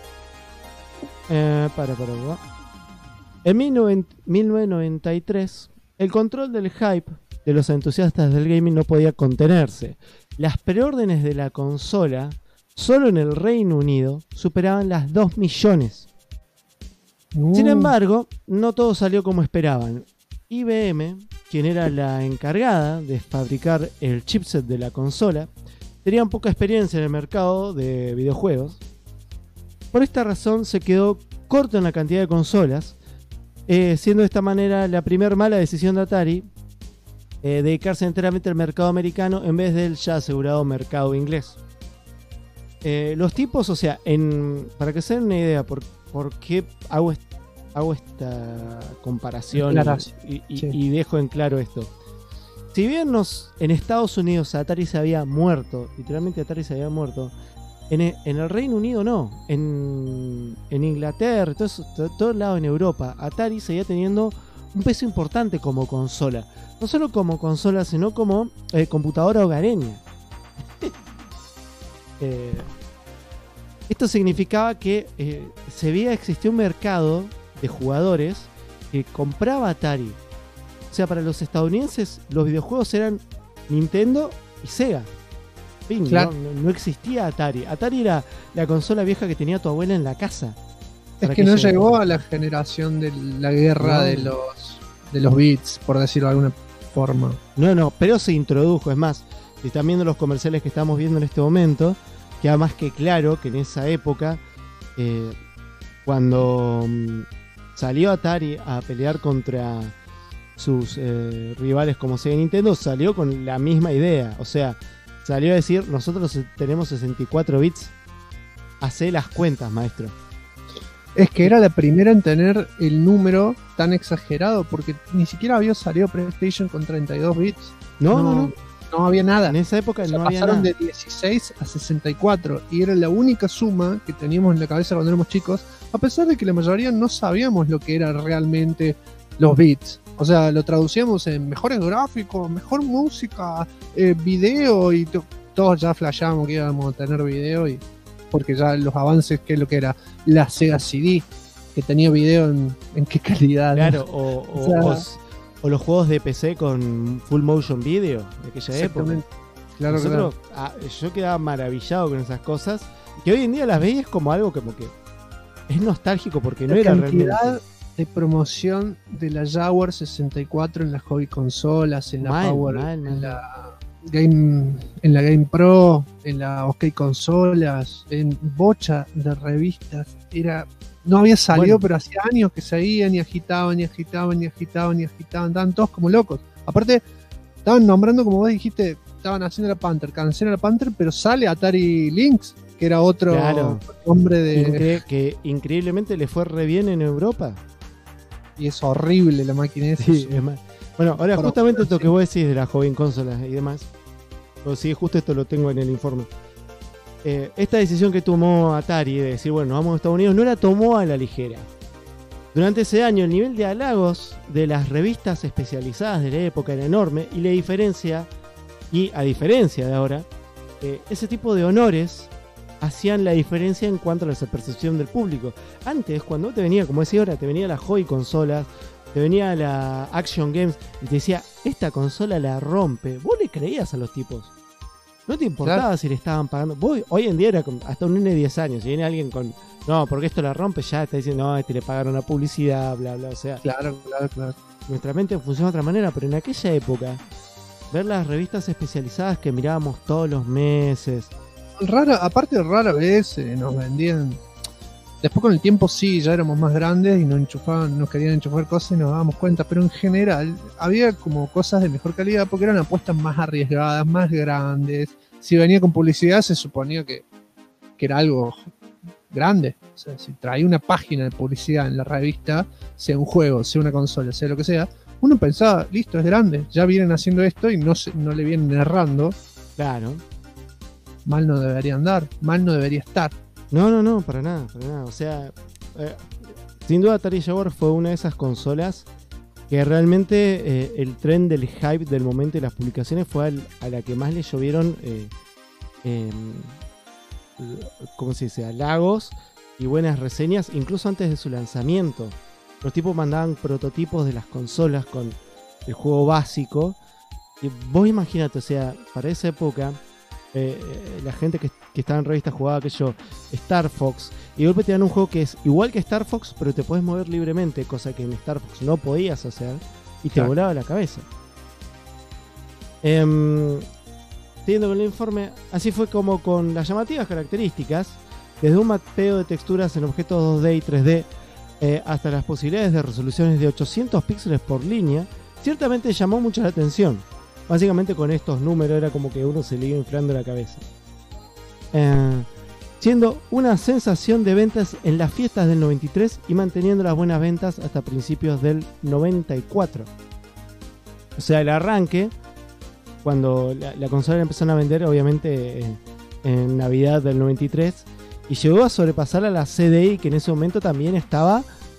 En 1993, el control del hype de los entusiastas del gaming no podía contenerse. Las preórdenes de la consola, solo en el Reino Unido, superaban las 2 millones. Sin embargo, no todo salió como esperaban. IBM, quien era la encargada de fabricar el chipset de la consola, tenía poca experiencia en el mercado de videojuegos. Por esta razón se quedó corto en la cantidad de consolas, siendo de esta manera la primera mala decisión de Atari dedicarse enteramente al mercado americano en vez del ya asegurado mercado inglés. Los tipos, o sea, para que se den una idea por qué hago esta comparación y dejo en claro esto. Si bien en Estados Unidos Atari se había muerto, literalmente Atari se había muerto, en el Reino Unido no, en Inglaterra, todo el lado en Europa, Atari seguía teniendo un peso importante como consola. No solo como consola, sino como computadora hogareña. Esto significaba que existía un mercado de jugadores que compraba Atari. O sea, para los estadounidenses los videojuegos eran Nintendo y Sega. En fin, claro. no existía Atari. Atari era la consola vieja que tenía tu abuela en la casa.
Es que no llegó a la generación de la guerra de los bits, por decirlo de alguna forma.
No, pero se introdujo. Es más, si están viendo los comerciales que estamos viendo en este momento, queda más que claro que en esa época, cuando salió Atari a pelear contra sus rivales como Sega y Nintendo, salió con la misma idea. O sea, salió a decir, nosotros tenemos 64 bits, hacé las cuentas, maestro.
Es que era la primera en tener el número tan exagerado, porque ni siquiera había salido PlayStation con 32 bits. No había nada.
En esa época no había nada.
Pasaron de 16 a 64 y era la única suma que teníamos en la cabeza cuando éramos chicos, a pesar de que la mayoría no sabíamos lo que eran realmente los bits. O sea, lo traducíamos en mejores gráficos, mejor música, video, y todos ya flashábamos que íbamos a tener video, y porque ya los avances, que es lo que era la Sega CD, que tenía video en qué calidad.
Claro, ¿no? O los juegos de PC con full motion video de aquella época.
Claro,
nosotros, yo quedaba maravillado con esas cosas, que hoy en día las veis como algo como que es nostálgico, porque no era realmente
de promoción de la Jaguar 64 en las hobby consolas, en la Power, en la Game Pro, en la OK Consolas, en bocha de revistas. No había salido, pero hacía años que seguían y agitaban, estaban todos como locos. Aparte, estaban nombrando, como vos dijiste, estaban haciendo la Panther, cancelan la Panther, pero sale Atari Lynx, que era otro hombre de...
que increíblemente le fue re bien en Europa.
Y es horrible la máquina esa.
Sí, es más. Bueno, ahora
Bueno,
justamente
pero
esto
sí.
que vos decís de las joven consolas y demás, pues sí, justo esto lo tengo en el informe. Esta decisión que tomó Atari de decir, bueno, vamos a Estados Unidos, no la tomó a la ligera. Durante ese año el nivel de halagos de las revistas especializadas de la época era enorme y a diferencia de ahora, ese tipo de honores hacían la diferencia en cuanto a la percepción del público. Antes, cuando te venía, como decía ahora, te venía la Hobby consolas, te venía la Action Games y te decía, esta consola la rompe. Vos le creías a los tipos. No te importaba
Claro.
si le estaban pagando. Vos, hoy en día era hasta un nene de 10 años. Si viene alguien con, no, porque esto la rompe, ya está diciendo, no, le pagaron la publicidad, bla, bla. O sea,
Claro.
nuestra mente funciona de otra manera, pero en aquella época, ver las revistas especializadas que mirábamos todos los meses.
Aparte rara vez nos vendían. Después con el tiempo sí, ya éramos más grandes y nos querían enchufar cosas y nos dábamos cuenta, pero en general había como cosas de mejor calidad porque eran apuestas más arriesgadas, más grandes. Si venía con publicidad se suponía que era algo grande. O sea, si traía una página de publicidad en la revista, sea un juego, sea una consola, sea lo que sea, uno pensaba, listo, es grande, ya vienen haciendo esto y no le vienen errando.
Claro.
Mal no debería andar, mal no debería estar.
No, para nada. O sea, sin duda Atari Jaguar fue una de esas consolas que realmente el tren del hype del momento de las publicaciones fue a la que más le llovieron, ¿cómo se dice? Halagos y buenas reseñas, incluso antes de su lanzamiento. Los tipos mandaban prototipos de las consolas con el juego básico. Y vos imagínate, o sea, para esa época, la gente que estaba en revistas jugaba aquello Star Fox y de golpe te dan un juego que es igual que Star Fox, pero te puedes mover libremente, cosa que en Star Fox no podías hacer, y te volaba la cabeza. Siguiendo con el informe, así fue como con las llamativas características, desde un mapeo de texturas en objetos 2D y 3D hasta las posibilidades de resoluciones de 800 píxeles por línea, ciertamente llamó mucho la atención. Básicamente con estos números era como que uno se le iba inflando la cabeza. Siendo una sensación de ventas en las fiestas del 93 y manteniendo las buenas ventas hasta principios del 94. O sea, el arranque, cuando la consola empezaron a vender, obviamente en Navidad del 93, y llegó a sobrepasar a la CDI, que en ese momento también estaba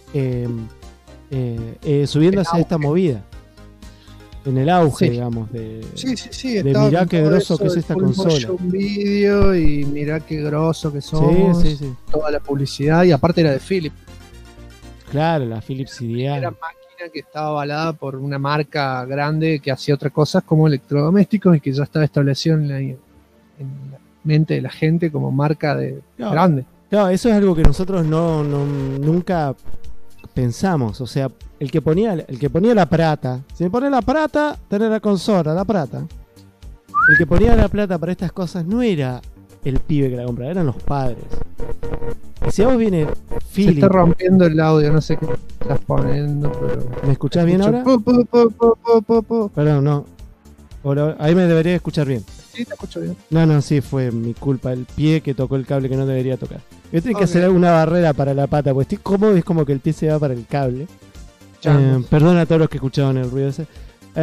subiéndose a esta movida. En el auge,
Sí.
digamos, de
Sí,
de
estaba
mirá
con
qué
todo
grosso
eso
que es
del
esta
full
consola.
motion video y mirá qué grosso que somos.
Sí.
Toda la publicidad y aparte era de Philips.
Claro, la Philips
Era
CDI.
máquina que estaba avalada por una marca grande que hacía otras cosas como electrodomésticos y que ya estaba establecido en la mente de la gente como marca de
Claro.
grande.
Claro, eso es algo que nosotros nunca pensamos. O sea, el que ponía la plata, si me pone la plata, tener la consola, la plata. El que ponía la plata para estas cosas no era el pibe que la compraba, eran los padres. Y si a vos viene
Se
Philips,
está rompiendo el audio, no sé qué estás poniendo, pero.
¿me escuchás bien ahora?
Po.
Perdón, no. Ahí me debería escuchar bien.
Sí, te escucho bien.
No, sí, fue mi culpa. El pie que tocó el cable que no debería tocar. Yo tengo que
Ok.
hacer una barrera para la pata, porque estoy cómodo, es como que el pie se va para el cable.
Changos.
Perdón a todos los que escuchaban el ruido ese.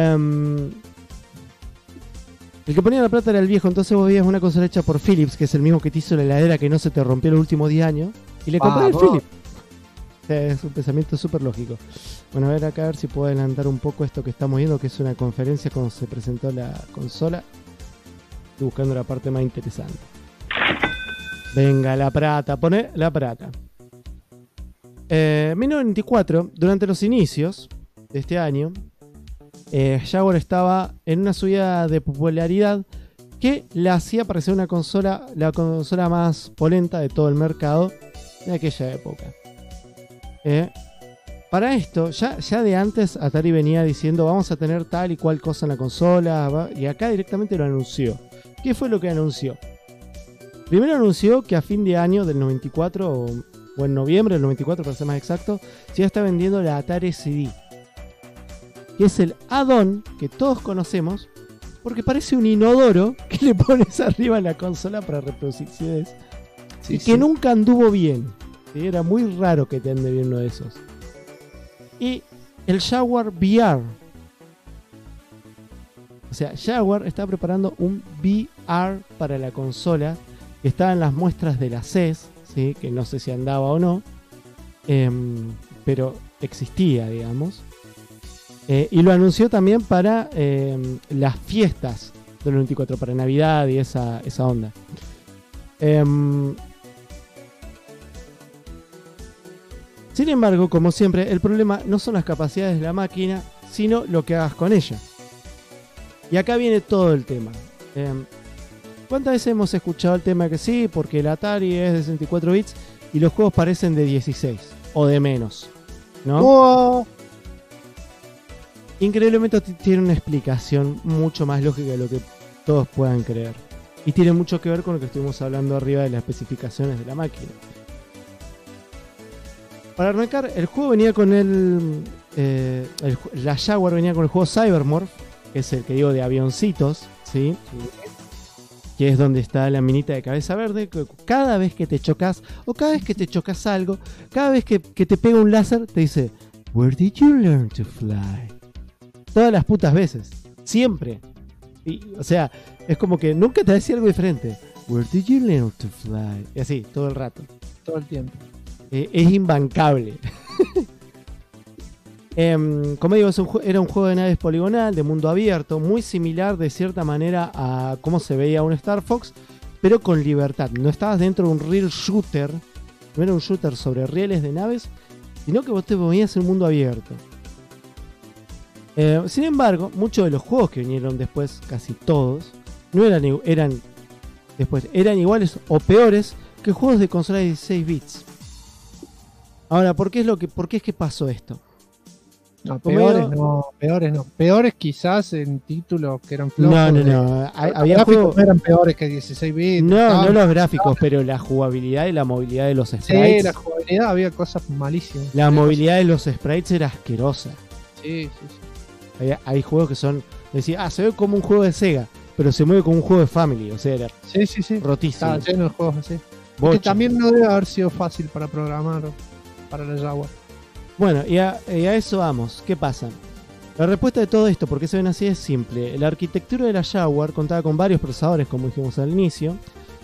El que ponía la plata era el viejo, entonces vos veías una consola hecha por Philips, que es el mismo que te hizo la heladera que no se te rompió los últimos 10 años, y le compré el
Vamos.
Philips. O sea, es un pensamiento súper lógico. Bueno, a ver acá, a ver si puedo adelantar un poco esto que estamos viendo, que es una conferencia cuando se presentó la consola. Estoy buscando la parte más interesante. Venga, la plata, pone la plata. 1994, durante los inicios de este año, Jaguar estaba en una subida de popularidad que la hacía parecer la consola más polenta de todo el mercado de aquella época. Para esto, ya de antes Atari venía diciendo vamos a tener tal y cual cosa en la consola, y acá directamente lo anunció. ¿Qué fue lo que anunció? Primero anunció que a fin de año del 94, o en noviembre del 94 para ser más exacto, se ya está vendiendo la Atari CD, que es el add-on que todos conocemos, porque parece un inodoro que le pones arriba a la consola para reproducir CDs, y que nunca anduvo bien. ¿Sí? Era muy raro que te ande bien uno de esos. y el Jaguar VR. O sea, Jaguar está preparando un VR para la consola que estaba en las muestras de la CES, ¿sí? Que no sé si andaba o no, pero existía, digamos. Y lo anunció también para las fiestas del 24, para Navidad y esa onda. Sin embargo, como siempre, el problema no son las capacidades de la máquina, sino lo que hagas con ella. Y acá viene todo el tema. ¿Cuántas veces hemos escuchado el tema que sí, porque el Atari es de 64 bits y los juegos parecen de 16 o de menos, ¿no?
Oh.
Increíblemente tiene una explicación mucho más lógica de lo que todos puedan creer. Y tiene mucho que ver con lo que estuvimos hablando arriba de las especificaciones de la máquina. Para arrancar, el juego venía con la Jaguar venía con el juego Cybermorph, que es el que digo de avioncitos, ¿sí? Que es donde está la minita de cabeza verde. Que cada vez que te chocas, o cada vez que te chocas algo, cada vez que te pega un láser, te dice: Where did you learn to fly? Todas las putas veces, siempre. O sea, es como que nunca te decía algo diferente. Where did you learn to fly? Y así, todo el rato.
Todo el tiempo.
Es imbancable. Como digo, era un juego de naves poligonal, de mundo abierto, muy similar de cierta manera a cómo se veía un Star Fox, pero con libertad. No estabas dentro de un real shooter, no era un shooter sobre rieles de naves, sino que vos te movías en un mundo abierto. Sin embargo, muchos de los juegos que vinieron después, casi todos, no eran iguales o peores que juegos de consola de 16 bits. Ahora, ¿por qué es que pasó esto?
No, peores no. Peores quizás en títulos que eran flojos.
No. Había
gráficos
juegos
no eran peores que 16 bits.
No los gráficos, pero la jugabilidad y la movilidad de los sprites.
Sí, la jugabilidad había cosas malísimas.
La movilidad de los sprites era asquerosa.
Sí.
Hay juegos que son... Decía, se ve como un juego de Sega, pero se mueve como un juego de Family. O sea, era rotísimo.
Estaba lleno de juegos así. Que también no debe haber sido fácil para programar para la Jaguar.
Bueno, y a eso vamos. ¿Qué pasa? La respuesta de todo esto, ¿por qué se ven así? Es simple. La arquitectura de la Jaguar contaba con varios procesadores, como dijimos al inicio.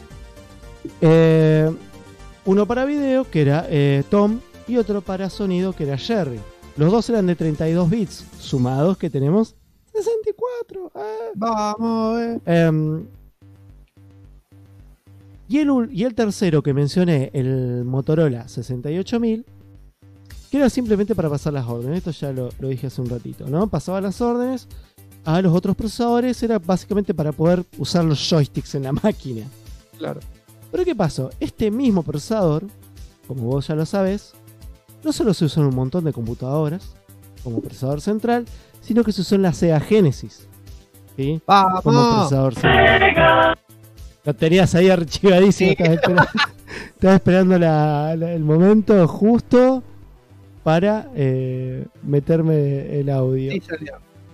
Uno para video, que era Tom, y otro para sonido, que era Jerry. Los dos eran de 32 bits, sumados que tenemos 64.
Vamos,
Y el tercero que mencioné, el Motorola 68000, que era simplemente para pasar las órdenes. Esto ya lo dije hace un ratito, ¿no? Pasaba las órdenes a los otros procesadores, era básicamente para poder usar los joysticks en la máquina.
Claro.
Pero ¿qué pasó? Este mismo procesador, como vos ya lo sabés, no solo se usó en un montón de computadoras como procesador central, sino que se usó en la Sega Genesis, ¿sí?
¡Vamos!
Como procesador central. Lo tenías ahí archivadísimo. Sí. Estaba esperando el momento justo para meterme el audio.
Sí, salió.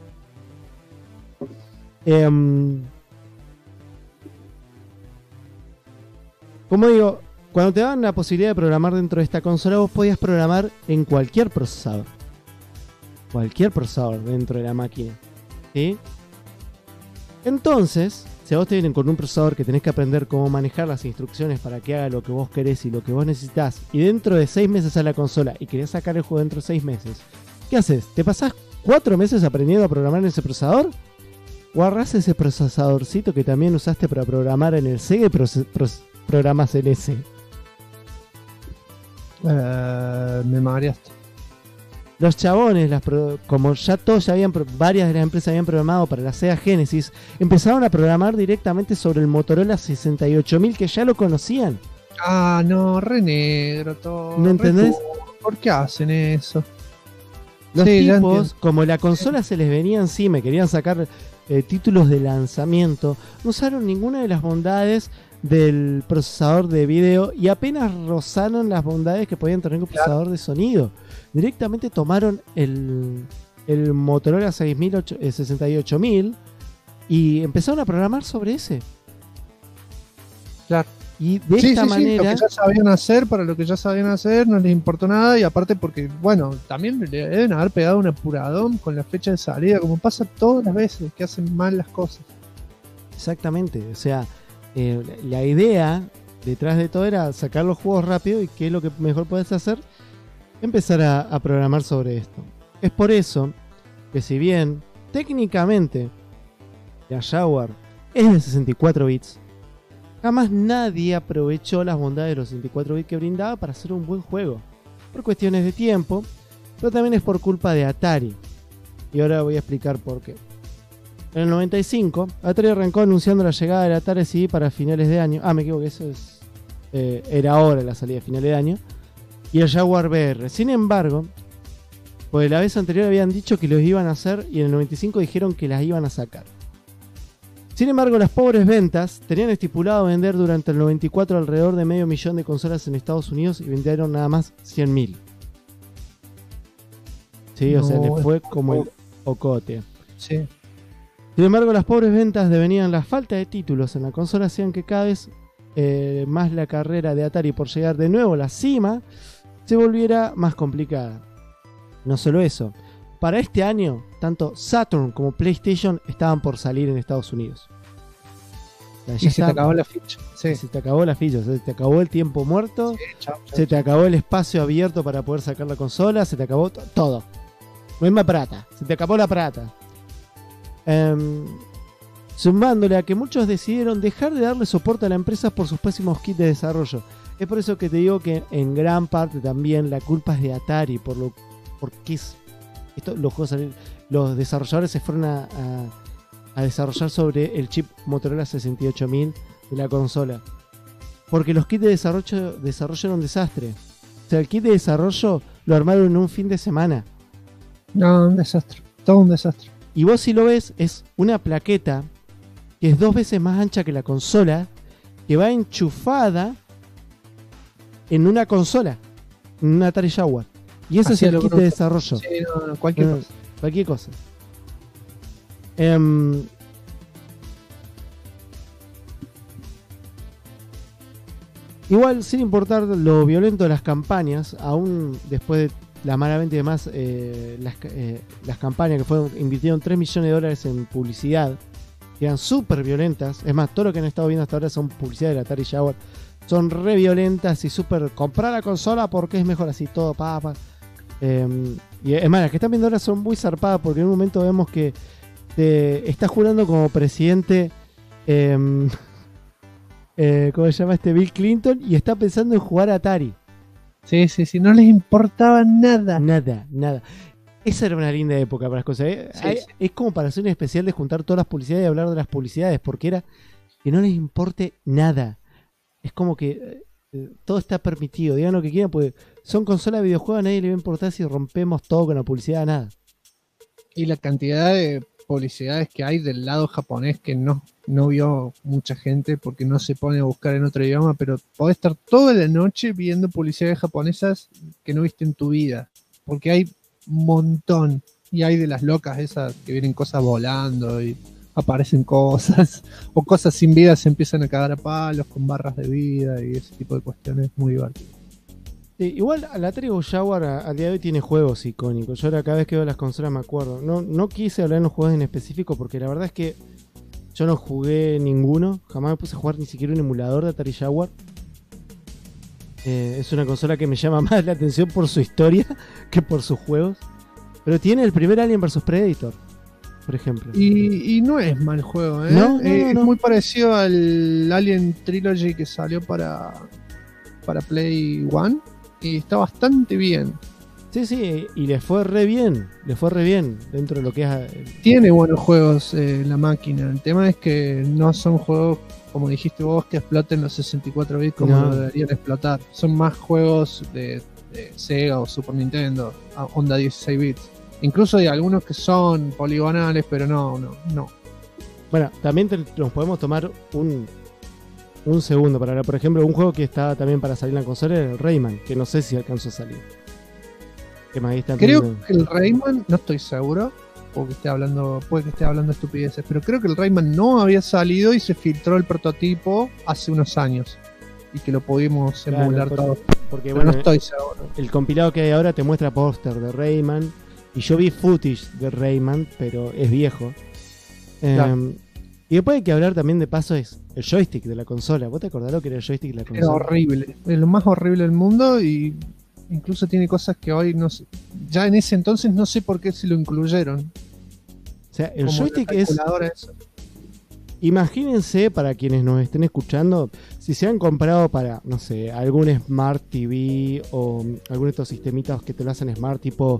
Como digo, cuando te daban la posibilidad de programar dentro de esta consola, vos podías programar en cualquier procesador. Cualquier procesador dentro de la máquina, ¿sí? Entonces, si a vos te vienen con un procesador que tenés que aprender cómo manejar las instrucciones para que haga lo que vos querés y lo que vos necesitás, y dentro de 6 meses a la consola y querés sacar el juego dentro de 6 meses, ¿qué haces? ¿Te pasás 4 meses aprendiendo a programar en ese procesador? ¿O agarrás ese procesadorcito que también usaste para programar en el Sega y programas en ese?
Me mareaste.
Los chabones, como ya todos varias de las empresas habían programado para la Sega Genesis, empezaron a programar directamente sobre el Motorola 68000, que ya lo conocían.
Ah, no, re negro todo.
¿Me entendés?
¿Por qué hacen eso?
Los tipos, como la consola se les venía encima y querían sacar títulos de lanzamiento, no usaron ninguna de las bondades del procesador de video y apenas rozaron las bondades que podían tener un procesador de sonido. Directamente tomaron el Motorola 68000 y empezaron a programar sobre ese.
Claro.
Y de esta manera...
lo que ya sabían hacer, para lo que ya sabían hacer, no les importó nada. Y aparte porque, bueno, también le deben haber pegado un apuradón con la fecha de salida, como pasa todas las veces que hacen mal las cosas.
Exactamente, o sea, la idea detrás de todo era sacar los juegos rápido. ¿Y qué es lo que mejor puedes hacer? Empezar a programar sobre esto. Es por eso que, si bien técnicamente la Jaguar es de 64 bits, jamás nadie aprovechó las bondades de los 64 bits que brindaba para hacer un buen juego. Por cuestiones de tiempo, pero también es por culpa de Atari. Y ahora voy a explicar por qué. En el 95, Atari arrancó anunciando la llegada del Atari ST para finales de año. Me equivoco, eso es era ahora la salida de finales de año. Y el Jaguar VR. Sin embargo, pues la vez anterior habían dicho que los iban a hacer y en el 95 dijeron que las iban a sacar. Sin embargo, las pobres ventas tenían estipulado vender durante el 94 alrededor de 500.000 de consolas en Estados Unidos y vendieron nada más 100.000. Sí, o sea, les fue como el ocote.
Sí.
Sin embargo, las pobres ventas devenían la falta de títulos en la consola hacían que cada vez más la carrera de Atari por llegar de nuevo a la cima se volviera más complicada. No solo eso, para este año, tanto Saturn como PlayStation estaban por salir en Estados Unidos.
Y se te acabó la ficha.
Sí. Se te acabó la ficha, se te acabó el tiempo muerto, se te acabó el espacio abierto para poder sacar la consola, se te acabó todo. No hay más plata, se te acabó la plata. Sumándole a que muchos decidieron dejar de darle soporte a la empresa por sus pésimos kits de desarrollo. Es por eso que te digo que en gran parte también la culpa es de Atari, porque los desarrolladores se fueron a desarrollar sobre el chip Motorola 68000 de la consola. Porque los kits de desarrollo eran un desastre. O sea, el kit de desarrollo lo armaron en un fin de semana.
No, un desastre. Todo un desastre.
Y vos, si lo ves, es una plaqueta que es 2 veces más ancha que la consola, que va enchufada en una consola, en una Atari Jaguar. Y ese es el kit de desarrollo.
Sí, no, cualquier cosa.
Cualquier cosa. Igual, sin importar lo violento de las campañas, aún después de la mala venta y demás, las campañas que invirtieron $3 millones en publicidad, que eran súper violentas. Es más, todo lo que han estado viendo hasta ahora son publicidad de la Atari Jaguar. Son re violentas y súper, comprar la consola porque es mejor así, todo papa. Y es más, las que están viendo ahora son muy zarpadas porque en un momento vemos que está jurando como presidente, ¿cómo se llama Bill Clinton? Y está pensando en jugar a Atari.
Sí, no les importaba nada.
Nada. Esa era una linda época para las cosas. Es como para hacer un especial de juntar todas las publicidades y hablar de las publicidades, porque era que no les importe nada. Es como que todo está permitido, digan lo que quieran, porque son consolas de videojuegos, a nadie le va a importar si rompemos todo con la publicidad, nada.
Y la cantidad de publicidades que hay del lado japonés que no vio mucha gente porque no se pone a buscar en otro idioma, pero podés estar toda la noche viendo publicidades japonesas que no viste en tu vida, porque hay un montón, y hay de las locas esas que vienen cosas volando y aparecen cosas, o cosas sin vida se empiezan a cagar a palos con barras de vida y ese tipo de cuestiones muy divertidas.
Sí, igual la Atari Jaguar a día de hoy tiene juegos icónicos. Yo ahora cada vez que veo las consolas me acuerdo. No quise hablar en los juegos en específico porque la verdad es que yo no jugué ninguno. Jamás me puse a jugar ni siquiera un emulador de Atari Jaguar. Es una consola que me llama más la atención por su historia que por sus juegos. Pero tiene el primer Alien vs Predator, por ejemplo.
Y no es mal juego, ¿eh?
No.
Es muy parecido al Alien Trilogy que salió para Play One. Y está bastante bien.
Sí, y le fue re bien dentro de lo que es...
Tiene buenos juegos la máquina. El tema es que no son juegos, como dijiste vos, que exploten los 64 bits como lo deberían explotar. Son más juegos de Sega o Super Nintendo, onda 16 bits. Incluso hay algunos que son poligonales, pero no.
Bueno, también nos podemos tomar un segundo para hablar. Por ejemplo, un juego que estaba también para salir en la consola era el Rayman, que no sé si alcanzó a salir.
Creo que el Rayman, no estoy seguro, puede que esté hablando estupideces, pero creo que el Rayman no había salido y se filtró el prototipo hace unos años. y que lo pudimos
Claro,
emular todo.
Porque
Pero
bueno,
no estoy seguro.
el compilado que hay ahora te muestra póster de Rayman. Y yo vi footage de Rayman, pero es viejo.
Claro.
Y después hay que hablar también de paso es el joystick de la consola. ¿Vos te acordás lo que era el joystick de la consola?
Era horrible, es lo más horrible del mundo y incluso tiene cosas que hoy no sé, ya en ese entonces no sé por qué se lo incluyeron.
O sea, el
Como
joystick
la
es...
calculadora esa.
Imagínense, para quienes nos estén escuchando, si se han comprado para, no sé, algún Smart TV o algún de estos sistemitas que te lo hacen Smart, tipo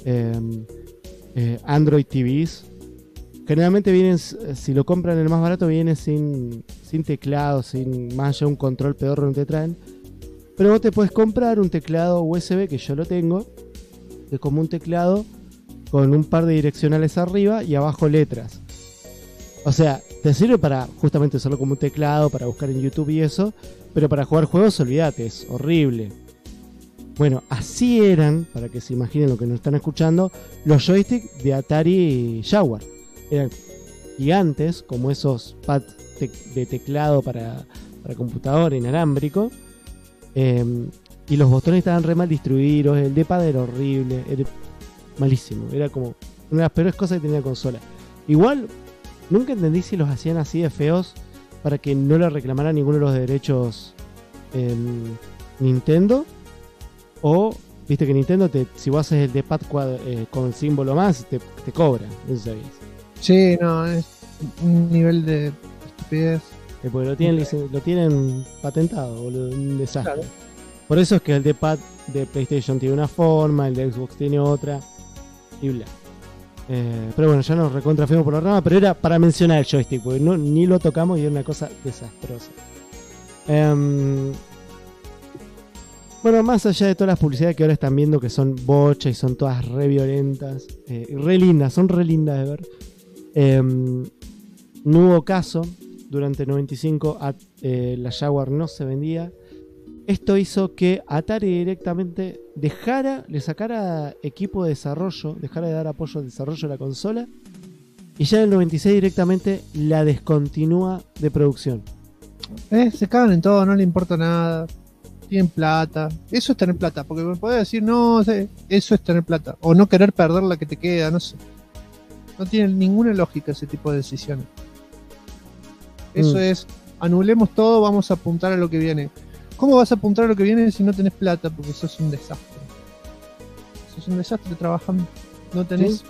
Android TVs. Generalmente vienen, si lo compran el más barato, viene sin teclado, sin más allá un control pedorro no te traen. Pero vos te puedes comprar un teclado USB, que yo lo tengo, que es como un teclado con un par de direccionales arriba y abajo letras. O sea, te sirve para justamente usarlo como un teclado, para buscar en YouTube y eso, pero para jugar juegos, olvídate, es horrible. Bueno, así eran, para que se imaginen lo que nos están escuchando, los joysticks de Atari Jaguar. Eran gigantes, como esos pads de teclado para computadora inalámbrico. Y los botones estaban re mal distribuidos. El D-pad era horrible, era malísimo. Era como una de las peores cosas que tenía la consola. Igual, nunca entendí si los hacían así de feos para que no le reclamara ninguno de los derechos Nintendo. O, viste que Nintendo, si vos haces el D-pad con el símbolo más, te cobra. No sabías.
Sí, no, es un nivel de estupidez.
Porque lo tienen patentado, boludo, un desastre.
Claro.
Por eso es que el D-pad de PlayStation tiene una forma, el de Xbox tiene otra, y bla. Pero bueno, ya nos recontrafuimos por la rama, pero era para mencionar el joystick, porque ni lo tocamos y era una cosa desastrosa. Bueno, más allá de todas las publicidades que ahora están viendo que son bocha y son todas re violentas, re lindas, son re lindas de ver. No hubo caso. Durante el 95 la Jaguar no se vendía. Esto hizo que Atari directamente le sacara equipo de desarrollo, dejara de dar apoyo al desarrollo de la consola, y ya en el 96 directamente la descontinúa de producción.
Se cagan en todo, no le importa nada. Tienen plata. Eso es tener plata, porque me podés decir, no, eso es tener plata. O no querer perder la que te queda, no sé. No tiene ninguna lógica ese tipo de decisiones. Eso es, anulemos todo, vamos a apuntar a lo que viene. ¿Cómo vas a apuntar a lo que viene si no tenés plata? Porque eso es un desastre. Eso es un desastre trabajando. No tenés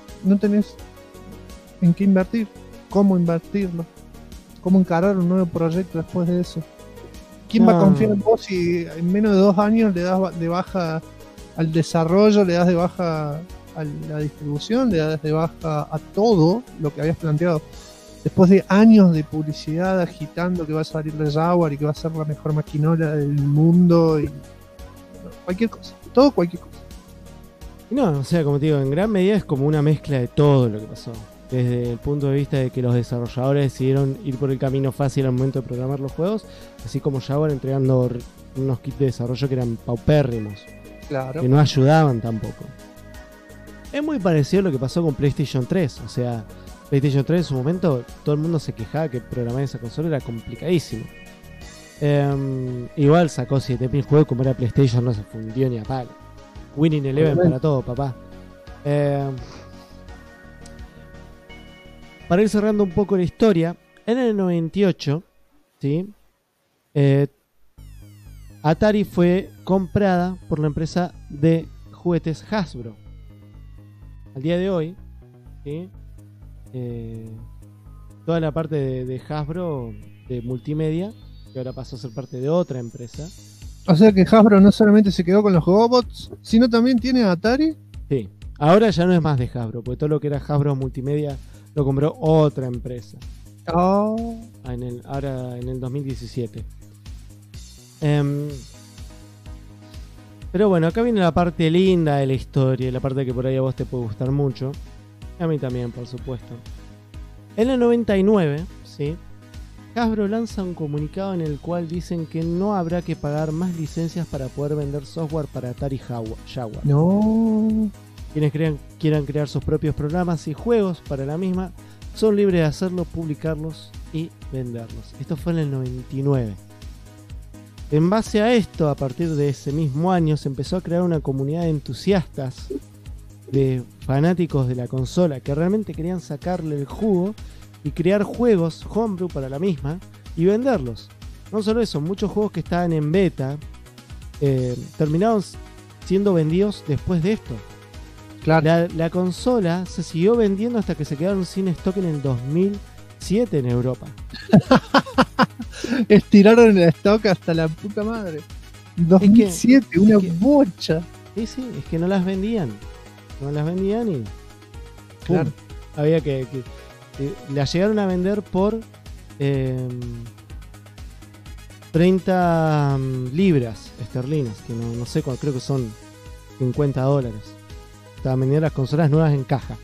en qué invertir, cómo invertirlo, cómo encarar un nuevo proyecto después de eso. ¿Quién va a confiar en vos si en menos de 2 años le das de baja al desarrollo, le das de baja a la distribución, le das de baja a todo lo que habías planteado? Después de años de publicidad agitando que va a salir la Jaguar y que va a ser la mejor maquinola del mundo y cualquier cosa, todo cualquier cosa.
No, o sea, como te digo, en gran medida es como una mezcla de todo lo que pasó. Desde el punto de vista de que los desarrolladores decidieron ir por el camino fácil al momento de programar los juegos, así como Jaguar entregando unos kits de desarrollo que eran paupérrimos,
claro,
que no ayudaban tampoco. Es muy parecido a lo que pasó con PlayStation 3, o sea, PlayStation 3 en su momento todo el mundo se quejaba que programar esa consola era complicadísimo. Igual sacó 7000 juegos, como era PlayStation, no se fundió ni a palo. Winning Eleven para todo, papá. Para ir cerrando un poco la historia, en el 98, ¿sí? Atari fue comprada por la empresa de juguetes Hasbro. Al día de hoy, ¿sí? Toda la parte de Hasbro de multimedia, que ahora pasó a ser parte de otra empresa.
O sea que Hasbro no solamente se quedó con los Gobots, sino también tiene Atari.
Sí, ahora ya no es más de Hasbro, porque todo lo que era Hasbro multimedia lo compró otra empresa. Ahora en el 2017. Pero bueno, acá viene la parte linda de la historia, la parte que por ahí a vos te puede gustar mucho. A mí también, por supuesto. En el 99, ¿sí? Hasbro lanza un comunicado en el cual dicen que no habrá que pagar más licencias para poder vender software para Atari Jaguar.
No.
Quienes quieran crear sus propios programas y juegos para la misma son libres de hacerlo, publicarlos y venderlos. Esto fue en el 99. En base a esto, a partir de ese mismo año, se empezó a crear una comunidad de entusiastas, de fanáticos de la consola, que realmente querían sacarle el jugo y crear juegos homebrew para la misma y venderlos. No solo eso, muchos juegos que estaban en beta terminaron siendo vendidos después de esto.
Claro.
La consola se siguió vendiendo hasta que se quedaron sin stock en el 2007 en Europa.
Estiraron el stock hasta la puta madre. 2007, una bocha.
Sí, es que no las vendían. No las vendían y...
Claro.
Había que las llegaron a vender por 30 libras esterlinas, que no sé, creo que son $50. Estaban vendiendo las consolas nuevas en caja.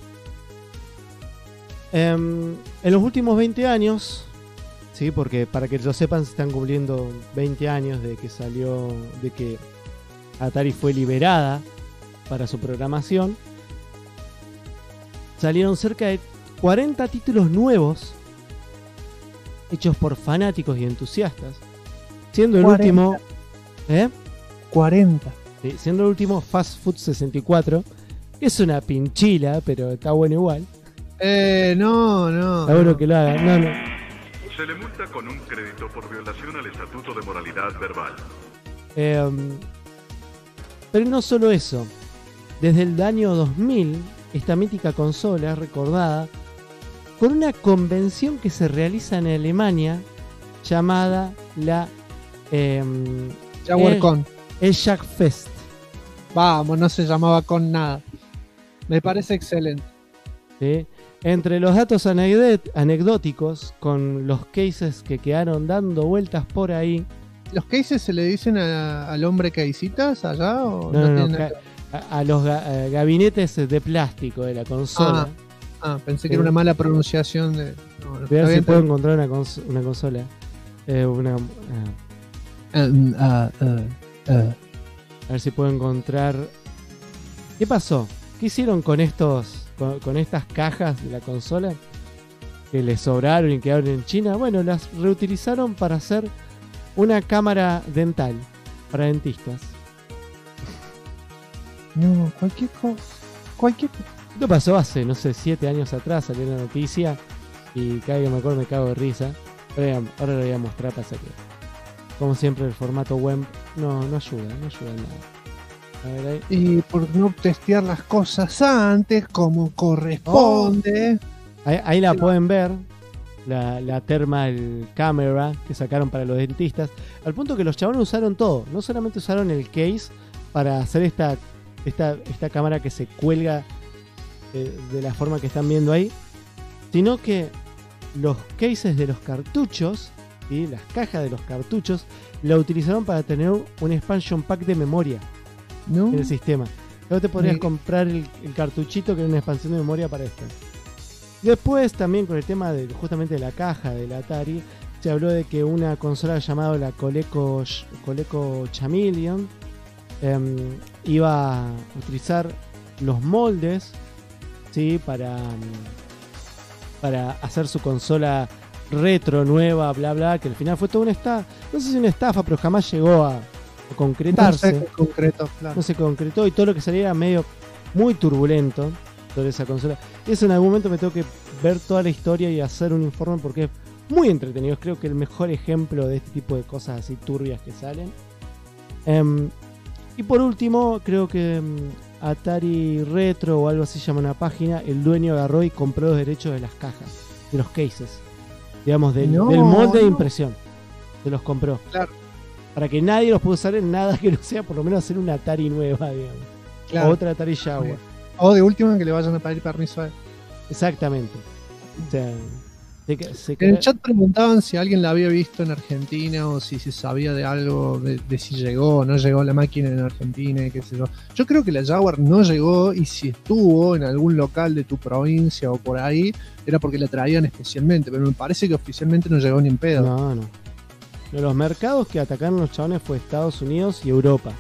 En los últimos 20 años, sí, porque para que lo sepan, se están cumpliendo 20 años de que Atari fue liberada para su programación. Salieron cerca de 40 títulos nuevos hechos por fanáticos y entusiastas, siendo el
40.
último
40.
Sí, siendo el último Fast Food 64, que es una pinchila, pero está bueno igual.
No.
Está bueno que lo hagan. No.
Se le multa con un crédito por violación al Estatuto de Moralidad Verbal.
Pero no solo eso. Desde el año 2000, esta mítica consola es recordada con una convención que se realiza en Alemania llamada la
JaguarCon.
El Jack Fest.
Vamos, no se llamaba con nada. Me parece excelente.
¿Sí? Entre los datos anecdóticos, con los cases que quedaron dando vueltas por ahí.
¿Los cases se le dicen al hombre caisitas allá? ¿O
No,
tienen
a los gabinetes de plástico de la consola.
Pensé que era una mala pronunciación de...
Voy a ver si puedo encontrar una consola. A ver si puedo encontrar. ¿Qué pasó? ¿Qué hicieron con estas cajas de la consola que les sobraron y quedaron en China? Bueno, las reutilizaron para hacer una cámara dental para dentistas.
No, cualquier cosa.
Esto pasó hace, 7 años atrás, salió la noticia y cada vez que me acuerdo me cago de risa. Ahora lo voy a mostrar, pasa que, como siempre, el formato web no ayuda en nada. A ver ahí.
Y por no testear las cosas antes, como corresponde.
Ahí la pueden ver, la thermal camera que sacaron para los dentistas. Al punto que los chabones usaron todo. No solamente usaron el case para hacer esta cámara que se cuelga de la forma que están viendo ahí, sino que los cases de los cartuchos y las cajas de los cartuchos la utilizaron para tener un expansion pack de memoria en el sistema. Luego te podrías comprar el cartuchito que era una expansión de memoria para esto. Después también con el tema de justamente de la caja del Atari, se habló de que una consola llamada la Coleco Chameleon iba a utilizar los moldes, ¿sí? para hacer su consola retro, nueva, bla bla, que al final fue toda no sé si una estafa, pero jamás llegó a concretarse. No se concretó y todo lo que salía era medio muy turbulento sobre esa consola. Y eso en algún momento me tengo que ver toda la historia y hacer un informe porque es muy entretenido. Creo que el mejor ejemplo de este tipo de cosas así turbias que salen. Y por último, creo que Atari Retro o algo así llama una página, el dueño agarró y compró los derechos de las cajas, de los cases, digamos, del molde de impresión. Se los compró.
Claro.
Para que nadie los pueda usar en nada que no sea por lo menos hacer una Atari nueva, digamos. Claro. O otra Atari Jaguar.
O de última que le vayan a pedir permiso a él.
Exactamente. O sea,
en el chat preguntaban si alguien la había visto en Argentina o si se sabía de algo, de si llegó o no llegó la máquina en Argentina y qué sé yo. Yo creo que la Jaguar no llegó, y si estuvo en algún local de tu provincia o por ahí, era porque la traían especialmente, pero me parece que oficialmente no llegó ni en pedo.
No. Los mercados que atacaron los chabones fue Estados Unidos y Europa.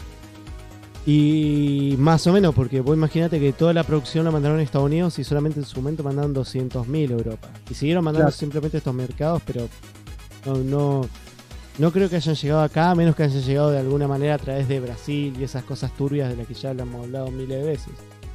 Y más o menos, porque vos imagínate que toda la producción la mandaron a Estados Unidos y solamente en su momento mandaron 200.000 a Europa. Y siguieron mandando simplemente estos mercados, pero no No creo que hayan llegado acá, a menos que hayan llegado de alguna manera a través de Brasil y esas cosas turbias de las que ya hemos hablado miles de veces.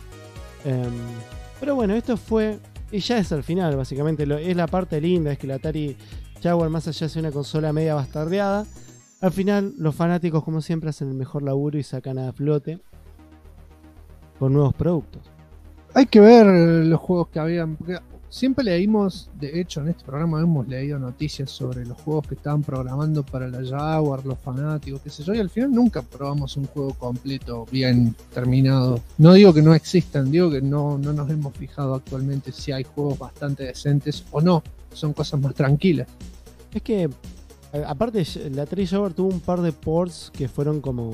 Pero bueno, esto fue... Y ya es al final, básicamente. Es la parte linda, es que la Atari Jaguar, más allá de ser una consola media bastardeada, al final los fanáticos, como siempre, hacen el mejor laburo y sacan a flote con nuevos productos.
Hay que ver los juegos que habían... Porque siempre leímos, de hecho en este programa hemos leído noticias sobre los juegos que estaban programando para la Jaguar, los fanáticos, qué sé yo, y al final nunca probamos un juego completo, bien terminado. No digo que no existan, digo que no nos hemos fijado actualmente si hay juegos bastante decentes o no, son cosas más tranquilas.
Es que, aparte, la Atari Jaguar tuvo un par de ports que fueron como...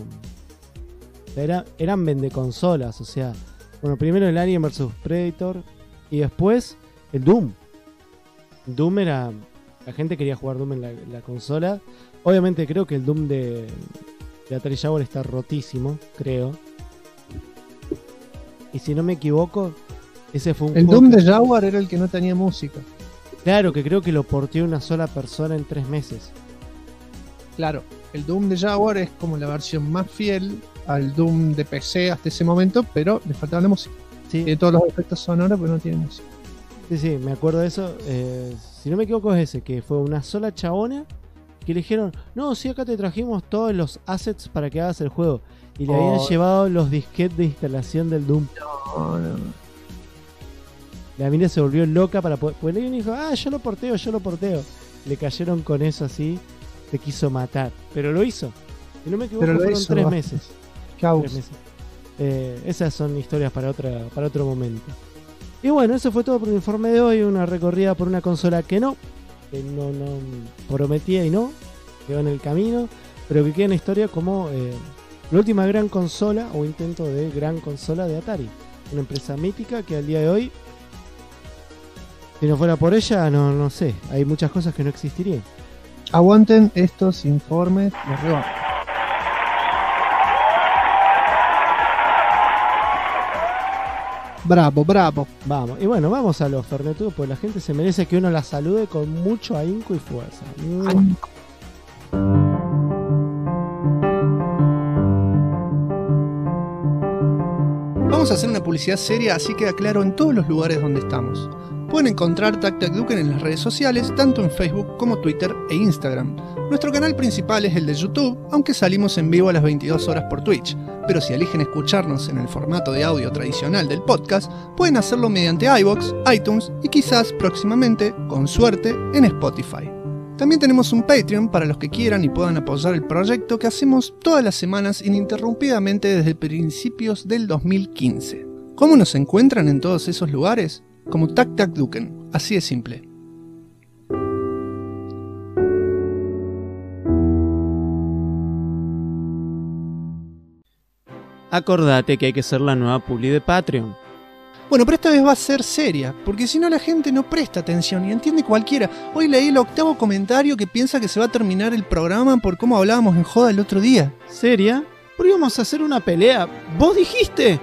Eran vendeconsolas, o sea, bueno, primero el Alien vs Predator y después el Doom. Doom era... La gente quería jugar Doom en la consola. Obviamente creo que el Doom de Atari Jaguar está rotísimo, creo. Y si no me equivoco, ese fue un
El Doom de Jaguar era el que no tenía música.
Claro, que creo que lo porteó una sola persona en 3 meses.
Claro, el Doom de Jaguar es como la versión más fiel al Doom de PC hasta ese momento, pero le faltaba la música.
Sí.
Tiene todos los efectos sonoros, pero no tiene música.
Sí, me acuerdo de eso. Si no me equivoco es ese, que fue una sola chabona que le dijeron, no, sí, acá te trajimos todos los assets para que hagas el juego. Y le habían llevado los disquetes de instalación del Doom.
No.
La mina se volvió loca para poder... Pues le dijo, yo lo porteo. Le cayeron con eso así, se quiso matar. Pero lo hizo. Si no me equivoco, fueron 3 meses. 3 meses. Esas son historias para otro momento. Y bueno, eso fue todo por el informe de hoy. Una recorrida por una consola que no prometía y no, quedó en el camino, pero que queda en la historia como la última gran consola o intento de gran consola de Atari. Una empresa mítica que al día de hoy, si no fuera por ella, no sé, hay muchas cosas que no existirían.
Aguanten estos informes de arriba. Bravo.
Vamos, y bueno, vamos a los fernetudos, pues la gente se merece que uno la salude con mucho ahínco y fuerza.
Vamos a hacer una publicidad seria, así queda claro en todos los lugares donde estamos. Pueden encontrar Tac Tac Duken en las redes sociales, tanto en Facebook como Twitter e Instagram. Nuestro canal principal es el de YouTube, aunque salimos en vivo a las 22 horas por Twitch. Pero si eligen escucharnos en el formato de audio tradicional del podcast, pueden hacerlo mediante iVoox, iTunes y quizás próximamente, con suerte, en Spotify. También tenemos un Patreon para los que quieran y puedan apoyar el proyecto que hacemos todas las semanas ininterrumpidamente desde principios del 2015. ¿Cómo nos encuentran en todos esos lugares? Como Tac Tac Duken, así de simple.
Acordate que hay que ser la nueva publi de Patreon.
Bueno, pero esta vez va a ser seria, porque si no la gente no presta atención y entiende cualquiera. Hoy leí el 8º comentario que piensa que se va a terminar el programa por cómo hablábamos en joda el otro día.
¿Seria? ¿Por qué íbamos a hacer una pelea? ¿Vos dijiste?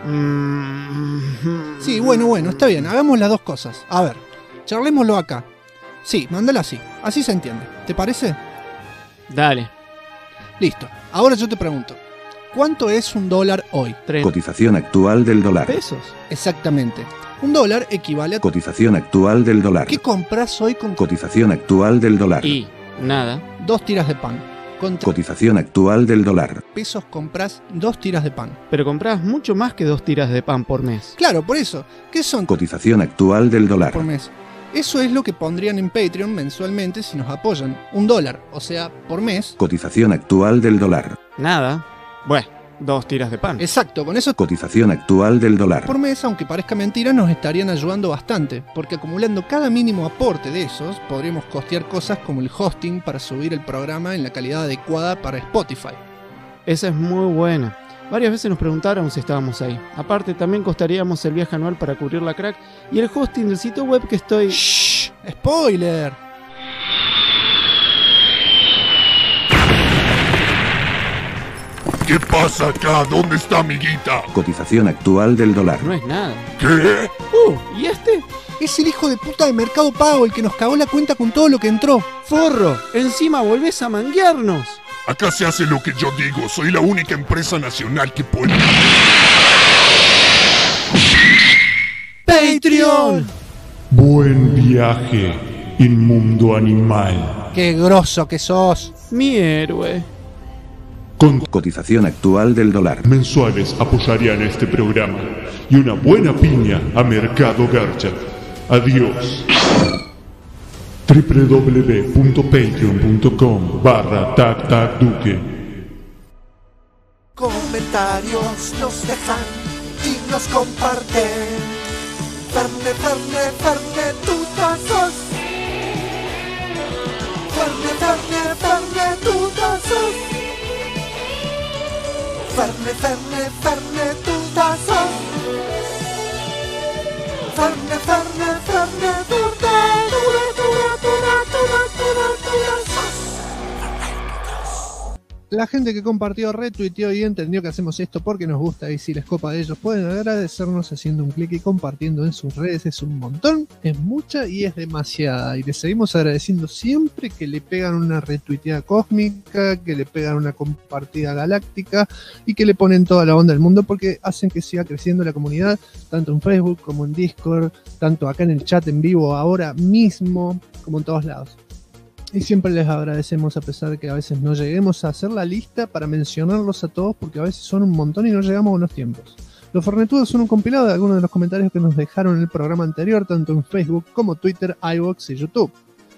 Sí, bueno, está bien, hagamos las dos cosas. A ver, charlémoslo acá. Sí, mándala así se entiende. ¿Te parece?
Dale.
Listo, ahora yo te pregunto. ¿Cuánto es $1 hoy?
3
Cotización actual del dólar.
pesos.
Exactamente. $1 equivale a...
Cotización actual del dólar.
¿Qué compras hoy con...
Cotización actual del dólar.
Y nada.
2 tiras de pan. Con
Cotización actual del dólar.
pesos compras 2 tiras de pan.
Pero compras mucho más que 2 tiras de pan por mes.
Claro, por eso. ¿Qué son?
Cotización actual del dólar.
Por mes. Eso es lo que pondrían en Patreon mensualmente si nos apoyan. $1, o sea, por mes.
Cotización actual del dólar.
Nada. Bueno, 2 tiras de pan.
Exacto, con eso
Cotización actual del dólar.
por mes, aunque parezca mentira, nos estarían ayudando bastante, porque acumulando cada mínimo aporte de esos, podríamos costear cosas como el hosting para subir el programa en la calidad adecuada para Spotify.
Esa es muy buena. Varias veces nos preguntaron si estábamos ahí. Aparte, también costaríamos el viaje anual para cubrir la crack y el hosting del sitio web que estoy...
¡Shh! ¡Spoiler!
¿Qué pasa acá? ¿Dónde está mi guita?
Cotización actual del dólar.
No es nada.
¿Qué?
¿Y este?
Es el hijo de puta de Mercado Pago, el que nos cagó la cuenta con todo lo que entró.
¡Forro! ¡Encima volvés a manguearnos!
Acá se hace lo que yo digo. Soy la única empresa nacional que puede...
¡Patreon!
Buen viaje, inmundo animal.
¡Qué grosso que sos!
Mi héroe.
Con cotización actual del dólar.
Mensuales apoyarían este programa y una buena piña a Mercado Garcha. Adiós. www.patreon.com/tactacduque.
Comentarios nos dejan y nos comparten. Ferne, Ferne, Ferne, tutazos. Ferne, Ferne, Ferne, tutazos. Ferne, Ferne, Ferne, tutazos. Ferne, Ferne, Ferne,
La gente que compartió, retuiteó y entendió que hacemos esto porque nos gusta y si les copa de ellos pueden agradecernos haciendo un clic y compartiendo en sus redes. Es un montón, es mucha y es demasiada. Y les seguimos agradeciendo siempre que le pegan una retuiteada cósmica, que le pegan una compartida galáctica y que le ponen toda la onda del mundo porque hacen que siga creciendo la comunidad, tanto en Facebook como en Discord, tanto acá en el chat en vivo ahora mismo, como en todos lados. Y siempre les agradecemos a pesar de que a veces no lleguemos a hacer la lista para mencionarlos a todos porque a veces son un montón y no llegamos con los tiempos. Los Fornetudos son un compilado de algunos de los comentarios que nos dejaron en el programa anterior, tanto en Facebook como Twitter, iVoox y YouTube.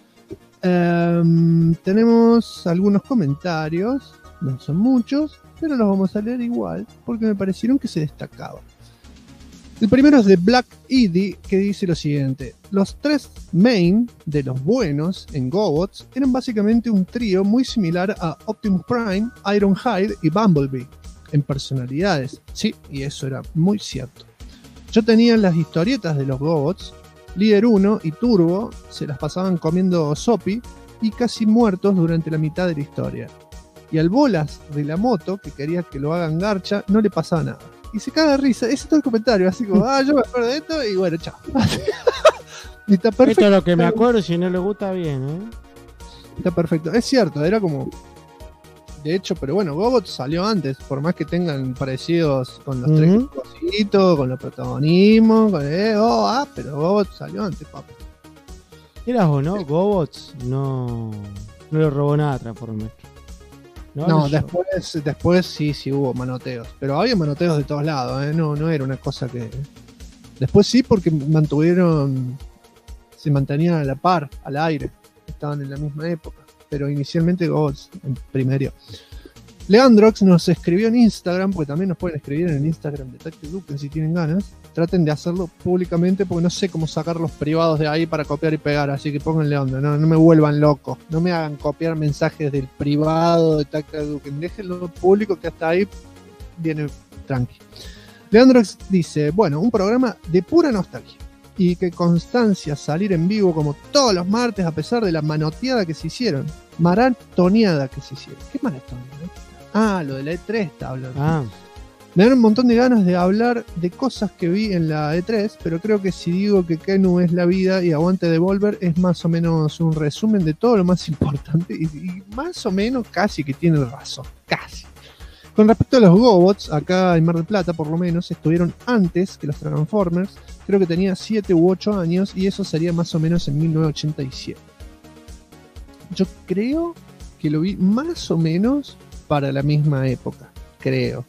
Tenemos algunos comentarios, no son muchos, pero los vamos a leer igual porque me parecieron que se destacaban. El primero es de Black Edie, que dice lo siguiente: los tres main de los buenos en GoBots eran básicamente un trío muy similar a Optimus Prime, Ironhide y Bumblebee en personalidades. Sí, y eso era muy cierto. Yo tenía las historietas de los GoBots. Líder 1 y Turbo se las pasaban comiendo sopi y casi muertos durante la mitad de la historia. Y al Bolas de la moto, que quería que lo hagan garcha, no le pasaba nada. Y se caga de risa. Ese es todo el comentario. Así como, yo me acuerdo de esto y bueno, chao. Y está perfecto.
Esto es lo que me acuerdo y si no le gusta bien,
Está perfecto. Es cierto, era como... De hecho, pero bueno, GoBots salió antes. Por más que tengan parecidos con los tres cositos, con los protagonismos, con pero GoBots salió antes, papi.
¿Eras o no? GoBots no le robó nada a Transformers.
No, después sí hubo manoteos. Pero había manoteos de todos lados, no era una cosa que... Después sí, porque se mantenían a la par, al aire. Estaban en la misma época. Pero inicialmente GoBots primero. Leandrox nos escribió en Instagram, porque también nos pueden escribir en el Instagram de TactacDuque si tienen ganas. Traten de hacerlo públicamente porque no sé cómo sacar los privados de ahí para copiar y pegar, así que pónganle onda, no me vuelvan loco, no me hagan copiar mensajes del privado de TactacDuque, déjenlo público que hasta ahí viene tranqui. Leandrox dice, bueno, un programa de pura nostalgia y que constancia salir en vivo como todos los martes a pesar de la manoteada que se hicieron, maratoneada que se hicieron. ¿Qué maratoneada? Lo de la E3 está hablando. Me dan un montón de ganas de hablar de cosas que vi en la E3, pero creo que si digo que Kenu es la vida y Aguante Devolver es más o menos un resumen de todo lo más importante y más o menos casi que tiene razón, casi. Con respecto a los GoBots, acá en Mar del Plata por lo menos, estuvieron antes que los Transformers, creo que tenía 7 u 8 años y eso sería más o menos en 1987. Yo creo que lo vi más o menos para la misma época, creo.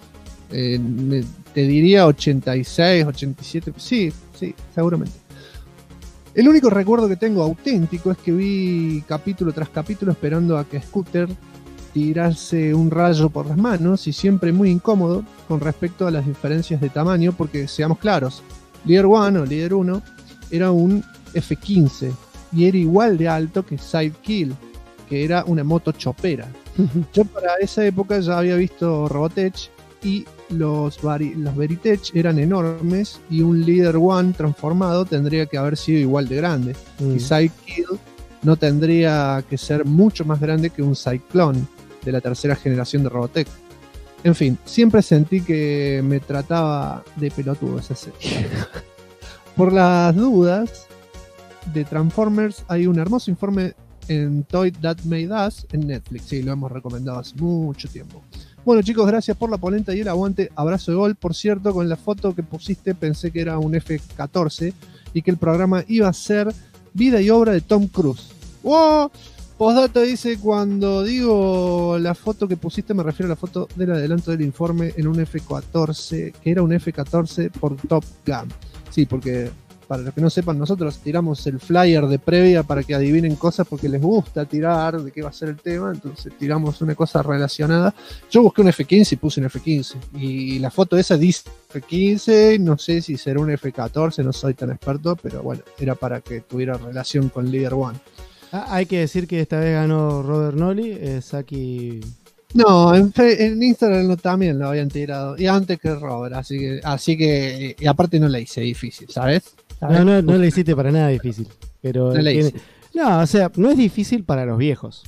Te diría 86, 87, sí, seguramente. El único recuerdo que tengo auténtico es que vi capítulo tras capítulo esperando a que Scooter tirarse un rayo por las manos y siempre muy incómodo con respecto a las diferencias de tamaño porque seamos claros, Líder 1 o Líder 1 era un F-15 y era igual de alto que Sidekill, que era una moto chopera. Yo para esa época ya había visto Robotech y los Veritech eran enormes y un Líder 1 transformado tendría que haber sido igual de grande. Y Sidekill no tendría que ser mucho más grande que un Cyclone de la tercera generación de Robotech. En fin, siempre sentí que me trataba de pelotudo esa serie. por las dudas de Transformers, hay un hermoso informe en Toy That Made Us en Netflix. Sí, lo hemos recomendado hace mucho tiempo. Bueno, chicos, gracias por la polenta y el aguante. Abrazo de gol. Por cierto, con la foto que pusiste pensé que era un F-14 y que el programa iba a ser vida y obra de Tom Cruise. ¡Wow! Postdata dice, cuando digo la foto que pusiste me refiero a la foto del adelanto del informe en un F-14, que era un F-14 por Top Gun. Sí, porque para los que no sepan, nosotros tiramos el flyer de previa para que adivinen cosas porque les gusta tirar de qué va a ser el tema, entonces tiramos una cosa relacionada. Yo busqué un F-15 y puse un F-15, y la foto esa dice F-15, no sé si será un F-14, no soy tan experto, pero bueno, era para que tuviera relación con Leader One.
Hay que decir que esta vez ganó Robert Nolly, Saki.
No, en Instagram también lo habían tirado, y antes que Robert, así que y aparte no la hice difícil, ¿sabes?
No le hiciste para nada difícil. Pero no, o sea, no es difícil para los viejos.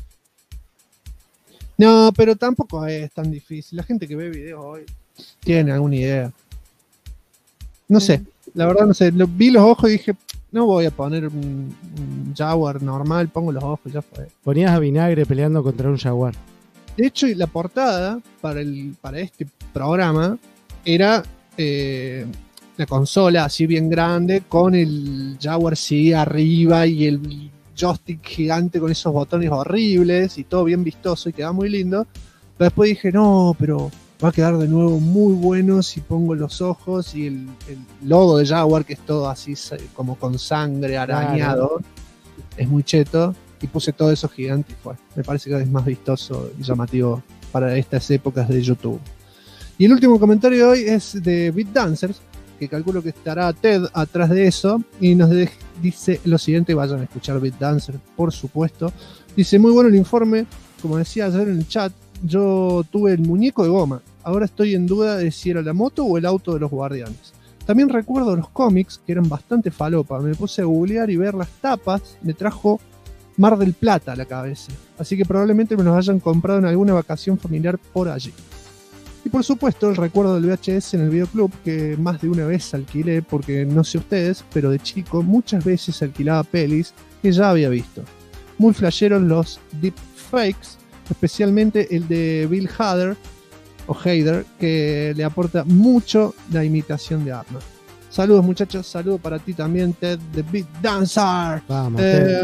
No, pero tampoco es tan difícil. La gente que ve videos hoy tiene alguna idea. No sé, la verdad no sé. Vi los ojos y dije, no voy a poner un Jaguar normal, pongo los ojos y ya fue.
Ponías a Vinagre peleando contra un Jaguar.
De hecho, la portada para este programa era la consola así bien grande con el Jaguar sí arriba y el joystick gigante con esos botones horribles y todo bien vistoso y quedaba muy lindo. Pero después dije, no, pero va a quedar de nuevo muy bueno si pongo los ojos y el logo de Jaguar, que es todo así como con sangre arañado. Claro. Es muy cheto. Y puse todo eso gigante y fue. Me parece que es más vistoso y llamativo para estas épocas de YouTube. Y el último comentario de hoy es de Beat Dancers, que calculo que estará Ted atrás de eso, y nos dice lo siguiente, vayan a escuchar Beat Dancers, por supuesto. Dice, muy bueno el informe, como decía ayer en el chat, yo tuve el muñeco de goma, ahora estoy en duda de si era la moto o el auto de los guardianes. También recuerdo los cómics, que eran bastante falopa, me puse a googlear y ver las tapas, me trajo Mar del Plata a la cabeza, así que probablemente me los hayan comprado en alguna vacación familiar por allí. Y por supuesto el recuerdo del VHS en el videoclub, que más de una vez alquilé, porque no sé ustedes, pero de chico muchas veces alquilaba pelis que ya había visto. Muy flasheros los deepfakes, especialmente el de Bill Hader, o Hader, que le aporta mucho la imitación de Arnold. Saludos muchachos, saludos para ti también, Ted, The Beat Dancer.
Vamos,
¿Qué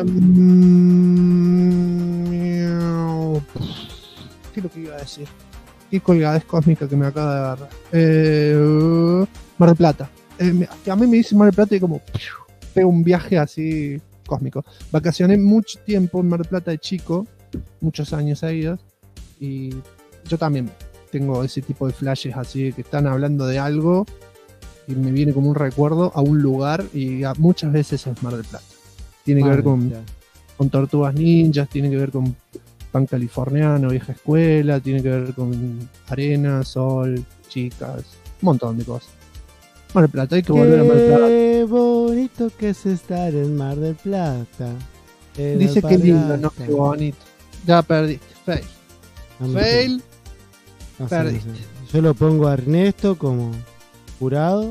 es lo que iba a decir? Qué colgadez cósmica que me acaba de agarrar. Mar del Plata. A mí me dice Mar del Plata y como pego un viaje así cósmico. Vacacioné mucho tiempo en Mar del Plata de chico, muchos años seguidos, y yo también tengo ese tipo de flashes así que están hablando de algo y me viene como un recuerdo a un lugar, y muchas veces es Mar del Plata. Tiene que ver con Tortugas Ninjas, tiene que ver con Pan Californiano, Vieja Escuela, tiene que ver con arena, sol, chicas, un montón de cosas. Mar del Plata, hay que volver a Mar del Plata.
Qué bonito que es estar en Mar del Plata.
Dice que lindo, no, qué bonito. Ya perdiste, fail. Fail,
no
perdiste.
No sé. Yo lo pongo a Ernesto como jurado.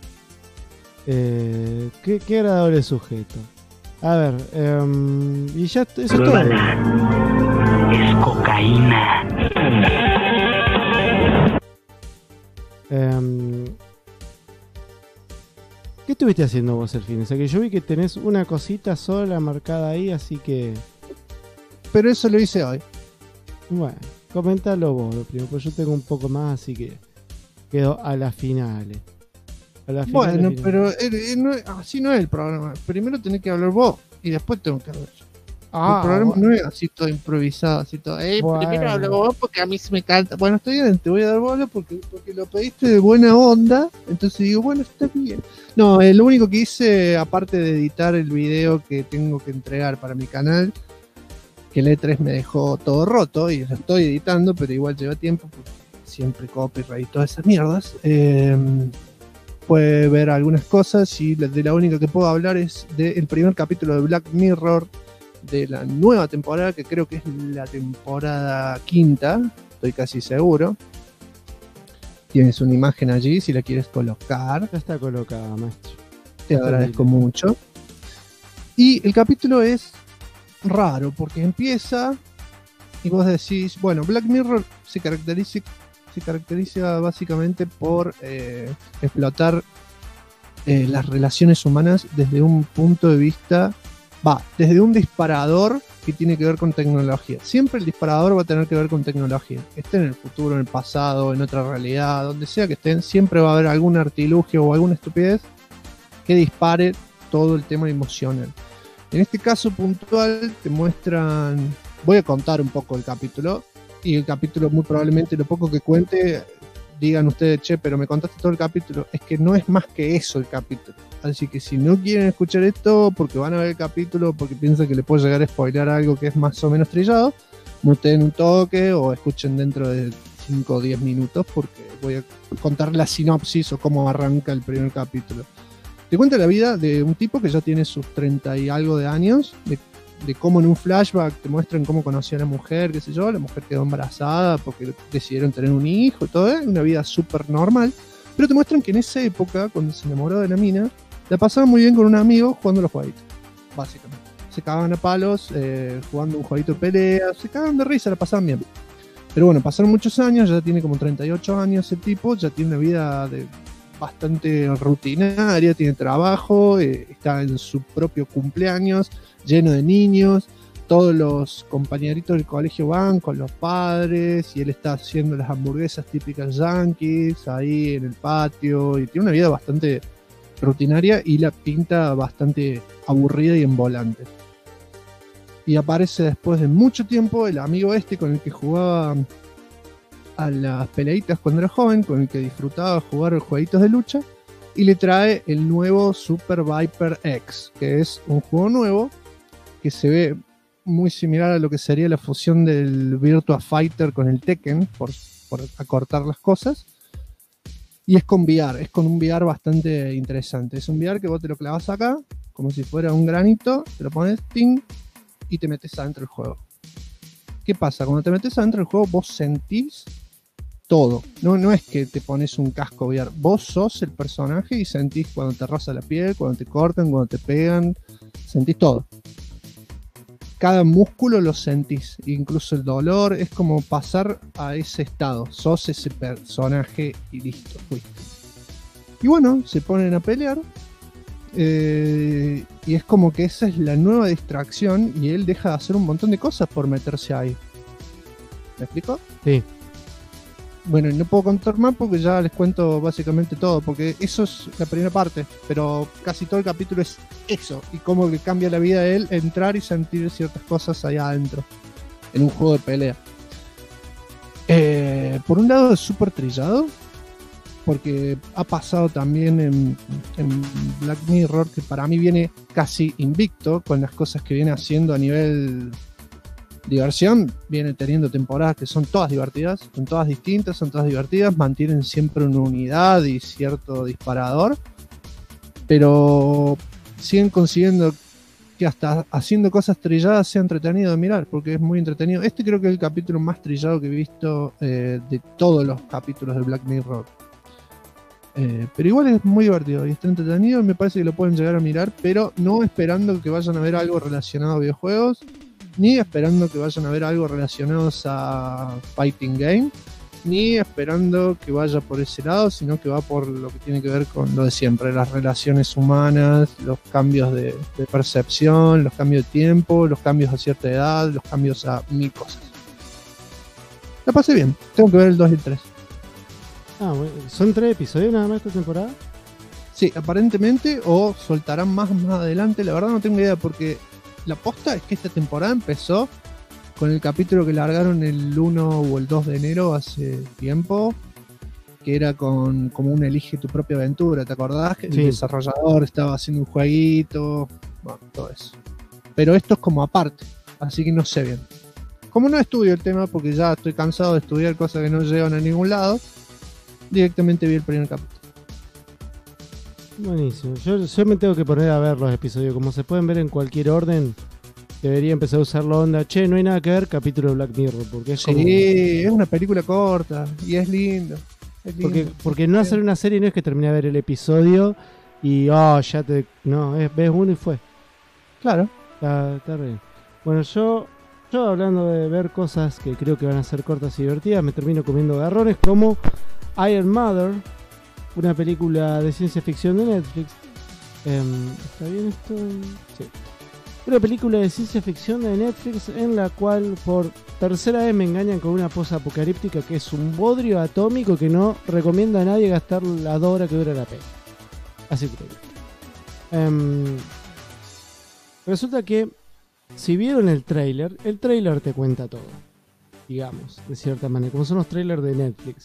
Qué agradable sujeto. A ver, y ya eso es todo.
Es cocaína.
¿Qué estuviste haciendo vos el fin? O sea, que yo vi que tenés una cosita sola marcada ahí, así que...
Pero eso lo hice hoy.
Bueno, comentalo vos lo primero, pues yo tengo un poco más, así que quedo a las finales.
Bueno, pero así no es el programa. Primero tenés que hablar vos y después tengo que hablar yo. El programa no es así todo improvisado, así todo. Primero hablo vos porque a mí se me canta. Bueno, está bien, te voy a dar bola porque lo pediste de buena onda. Entonces digo, bueno, está bien. No, lo único que hice, aparte de editar el video que tengo que entregar para mi canal, que el E3 me dejó todo roto y lo estoy editando, pero igual lleva tiempo porque siempre copyright y todas esas mierdas. Puede ver algunas cosas y de la única que puedo hablar es del primer capítulo de Black Mirror de la nueva temporada, que creo que es la temporada 5, estoy casi seguro. Tienes una imagen allí si la quieres colocar.
Ya está colocada, maestro.
Te agradezco mucho. Y el capítulo es raro porque empieza y vos decís, bueno, Black Mirror se caracteriza básicamente por explotar las relaciones humanas desde un punto de vista, desde un disparador que tiene que ver con tecnología. Siempre el disparador va a tener que ver con tecnología. Esté en el futuro, en el pasado, en otra realidad, donde sea que estén, siempre va a haber algún artilugio o alguna estupidez que dispare todo el tema emocional. En este caso puntual te muestran, voy a contar un poco el capítulo, y el capítulo muy probablemente lo poco que cuente, digan ustedes, che, pero me contaste todo el capítulo. Es que no es más que eso el capítulo. Así que si no quieren escuchar esto porque van a ver el capítulo, porque piensan que le puede llegar a spoilear algo que es más o menos trillado, muten un toque o escuchen dentro de 5 o 10 minutos porque voy a contar la sinopsis o cómo arranca el primer capítulo. Te cuenta la vida de un tipo que ya tiene sus 30 y algo de años, de cómo en un flashback te muestran cómo conoció a la mujer, qué sé yo, la mujer quedó embarazada porque decidieron tener un hijo y todo, una vida súper normal, pero te muestran que en esa época, cuando se enamoró de la mina, la pasaban muy bien con un amigo jugando a los jueguitos, básicamente. Se cagaban a palos, jugando un jueguito de pelea, se cagaban de risa, la pasaban bien. Pero bueno, pasaron muchos años, ya tiene como 38 años el tipo, ya tiene una vida bastante rutinaria, tiene trabajo, está en su propio cumpleaños, lleno de niños, todos los compañeritos del colegio van con los padres y él está haciendo las hamburguesas típicas yankees ahí en el patio y tiene una vida bastante rutinaria y la pinta bastante aburrida y envolante. Y aparece después de mucho tiempo el amigo con el que jugaba a las peleitas cuando era joven, con el que disfrutaba jugar jueguitos de lucha, y le trae el nuevo Super Viper X, que es un juego nuevo que se ve muy similar a lo que sería la fusión del Virtua Fighter con el Tekken, por acortar las cosas, y es con VR, es con un VR bastante interesante. Es un VR que vos te lo clavas acá, como si fuera un granito, te lo pones, ting, y te metes adentro del juego. ¿Qué pasa? Cuando te metes adentro del juego, vos sentís todo. No es que te pones un casco VR. Vos sos el personaje y sentís cuando te roza la piel, cuando te cortan, cuando te pegan. Sentís todo. Cada músculo lo sentís. Incluso el dolor. Es como pasar a ese estado. Sos ese personaje y listo. Fuiste. Y bueno, se ponen a pelear. Y es como que esa es la nueva distracción. Y él deja de hacer un montón de cosas por meterse ahí. ¿Me explico?
Sí.
Bueno, no puedo contar más porque ya les cuento básicamente todo, porque eso es la primera parte, pero casi todo el capítulo es eso, y cómo le cambia la vida a él entrar y sentir ciertas cosas allá adentro, en un juego de pelea. Por un lado es súper trillado, porque ha pasado también en Black Mirror, que para mí viene casi invicto con las cosas que viene haciendo a nivel diversión, viene teniendo temporadas que son todas divertidas, son todas distintas, son todas divertidas, mantienen siempre una unidad y cierto disparador, pero siguen consiguiendo que hasta haciendo cosas trilladas sea entretenido de mirar, porque es muy entretenido. Este creo que es el capítulo más trillado que he visto de todos los capítulos de Black Mirror. Pero igual es muy divertido y está entretenido y me parece que lo pueden llegar a mirar, pero no esperando que vayan a ver algo relacionado a videojuegos, ni esperando que vayan a ver algo relacionado a fighting game, ni esperando que vaya por ese lado, sino que va por lo que tiene que ver con lo de siempre, las relaciones humanas, los cambios de percepción, los cambios de tiempo, los cambios a cierta edad, los cambios a mil cosas. La pasé bien, tengo que ver el 2 y el 3.
Ah, bueno. ¿Son 3 episodios nada más esta temporada?
Sí, aparentemente, o soltarán más adelante, la verdad no tengo idea, porque la posta es que esta temporada empezó con el capítulo que largaron el 1 o el 2 de enero hace tiempo, que era como un elige tu propia aventura, ¿te acordás? Que sí. El desarrollador estaba haciendo un jueguito, bueno, todo eso. Pero esto es como aparte, así que no sé bien. Como no estudio el tema, porque ya estoy cansado de estudiar cosas que no llevan a ningún lado, directamente vi el primer capítulo.
Buenísimo. Yo me tengo que poner a ver los episodios. Como se pueden ver en cualquier orden, debería empezar a usar la onda. Che, no hay nada que ver, capítulo de Black Mirror. Porque es como...
Sí, es una película corta y es lindo.
Porque no hacer una serie no es que termine de ver el episodio Y ves uno y fue.
Claro.
Está re bien. Bueno, yo hablando de ver cosas que creo que van a ser cortas y divertidas, me termino comiendo garrones como Iron Mother, una película de ciencia ficción de Netflix. ¿Está bien esto? Sí. Una película de ciencia ficción de Netflix en la cual por tercera vez me engañan con una posa apocalíptica que es un bodrio atómico que no recomienda a nadie gastar las 2 horas que dura la peli. Así que resulta que si vieron el tráiler te cuenta todo, digamos, de cierta manera, como son los trailers de Netflix.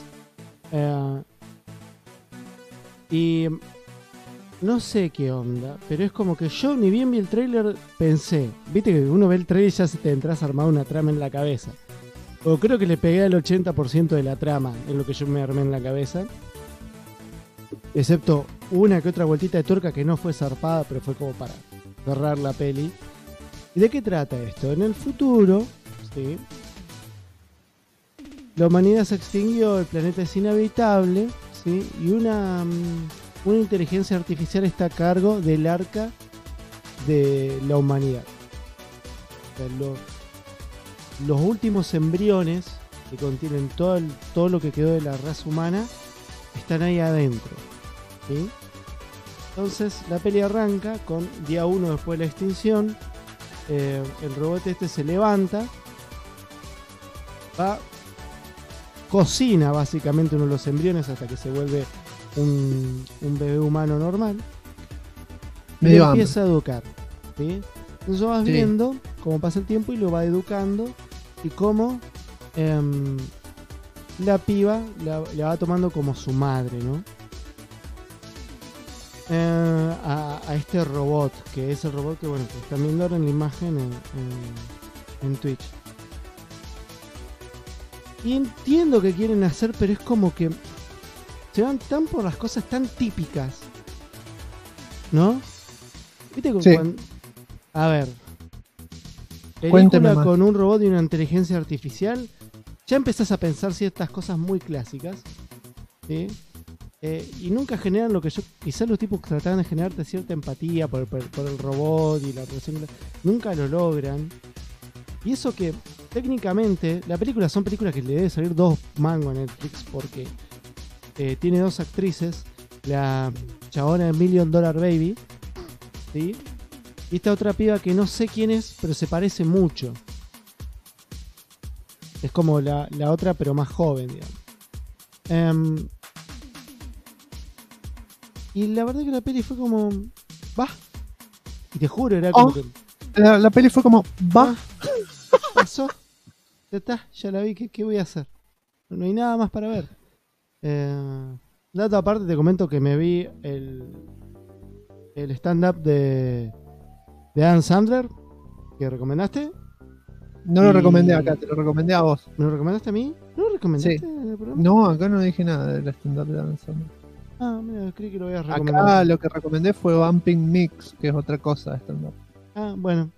Y no sé qué onda, pero es como que yo ni bien vi el tráiler pensé, viste que uno ve el tráiler y ya se te entras armado una trama en la cabeza. O creo que le pegué al 80% de la trama en lo que yo me armé en la cabeza. Excepto una que otra vueltita de tuerca que no fue zarpada, pero fue como para cerrar la peli. ¿Y de qué trata esto? En el futuro, ¿sí?, la humanidad se extinguió, el planeta es inhabitable, ¿sí?, y una inteligencia artificial está a cargo del arca de la humanidad. O sea, los últimos embriones que contienen todo lo que quedó de la raza humana están ahí adentro, ¿sí? Entonces la peli arranca con día 1 después de la extinción. El robot se levanta, cocina básicamente uno de los embriones hasta que se vuelve un bebé humano normal y lo empieza a educar, ¿sí? Entonces vas viendo cómo pasa el tiempo y lo va educando y cómo la piba la va tomando como su madre, ¿no? A este robot, que es el robot que, bueno, que están viendo ahora en la imagen en Twitch. Y entiendo que quieren hacer, pero es como que se van tan por las cosas tan típicas, ¿no? ¿Viste? A ver, película con un robot y una inteligencia artificial, ya empezás a pensar ciertas cosas muy clásicas, ¿sí? Y nunca generan lo que quizás los tipos trataban de generarte cierta empatía por el robot y la relación, nunca lo logran. Y eso que técnicamente son películas que le debe salir 2 mangos a Netflix, porque tiene 2 actrices, la chabona de $1 Million Baby, ¿sí?, y esta otra piba que no sé quién es, pero se parece mucho. Es como la otra, pero más joven, digamos. Y la verdad que la peli fue como... ¡Bah! Y te juro, era como que...
La peli fue como... ¡Bah!
Pasó. Ya está, ya la vi. ¿Qué voy a hacer? No hay nada más para ver. Dato aparte, te comento que me vi el stand-up de Adam Sandler, que recomendaste.
No lo recomendé acá, te lo recomendé a vos.
¿Me lo recomendaste a mí? ¿No lo recomendaste en el programa?
No, acá no dije nada del stand-up de Adam Sandler.
Ah, mira, creí que lo habías recomendado.
Acá lo que recomendé fue Bumping Mix, que es otra cosa de stand-up.
Ah, bueno.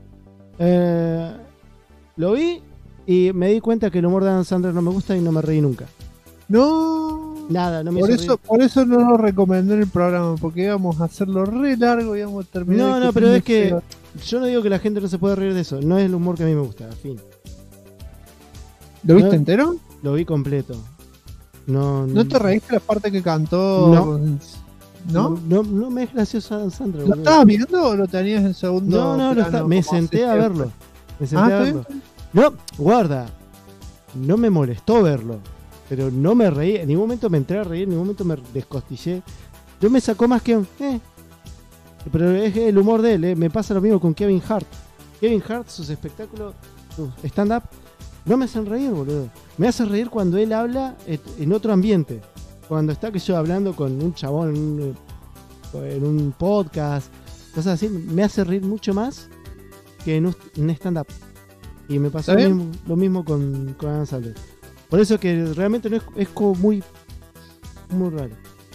Lo vi y me di cuenta que el humor de Adam Sandler no me gusta y no me reí nunca.
No.
Nada, no me
por
hizo
eso,
reír.
por eso no lo recomendé en el programa, porque íbamos a hacerlo re largo y íbamos a terminar.
No, pero es que yo no digo que la gente no se puede reír de eso. No es el humor que a mí me gusta, al fin.
¿Lo viste entero?
Lo vi completo.
¿No te reíste la parte que cantó?
No. No me es gracioso Adam Sandler.
¿Lo estabas viendo o lo tenías en segundo?
No, me senté a verlo. No, guarda. No me molestó verlo. Pero no me reí. En ningún momento me entré a reír. En ningún momento me descostillé. Yo me sacó más que... Pero es el humor de él. Me pasa lo mismo con Kevin Hart. Kevin Hart, sus espectáculos, sus stand-up, no me hacen reír, boludo. Me hace reír cuando él habla en otro ambiente. Cuando está que yo hablando con un chabón en un podcast, cosas así, me hace reír mucho más que en un stand-up. Y me pasó lo mismo con Adam Sandler. Por eso que realmente no es como muy raro.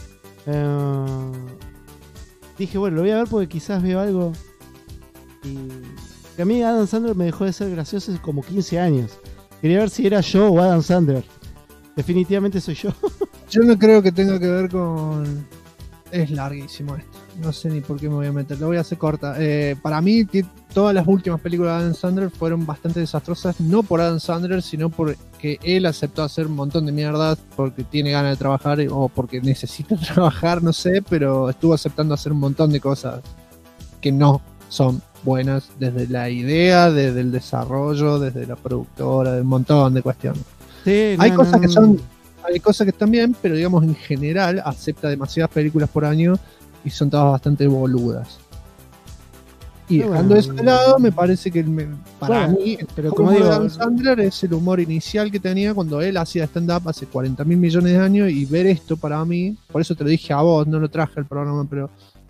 Dije, bueno, lo voy a ver porque quizás veo algo. Y que a mí Adam Sandler me dejó de ser gracioso hace como 15 años. Quería ver si era yo o Adam Sandler. Definitivamente soy yo.
Yo no creo que tenga que ver con Es larguísimo esto. No sé ni por qué me voy a meter. Lo voy a hacer corta. Para mí, todas las últimas películas de Adam Sandler fueron bastante desastrosas. No por Adam Sandler, sino porque él aceptó hacer un montón de mierdas porque tiene ganas de trabajar o porque necesita trabajar, no sé. Pero estuvo aceptando hacer un montón de cosas que no son buenas desde la idea, desde el desarrollo, desde la productora, de un montón de cuestiones. Sí, hay cosas que son... Hay cosas que están bien, pero digamos en general acepta demasiadas películas por año y son todas bastante boludas. Y dejando eso de lado, me parece que para mí el humor de Adam Sandler es el humor inicial que tenía cuando él hacía stand-up hace 40.000 millones de años, y ver esto para mí, por eso te lo dije a vos, no lo traje al programa, pero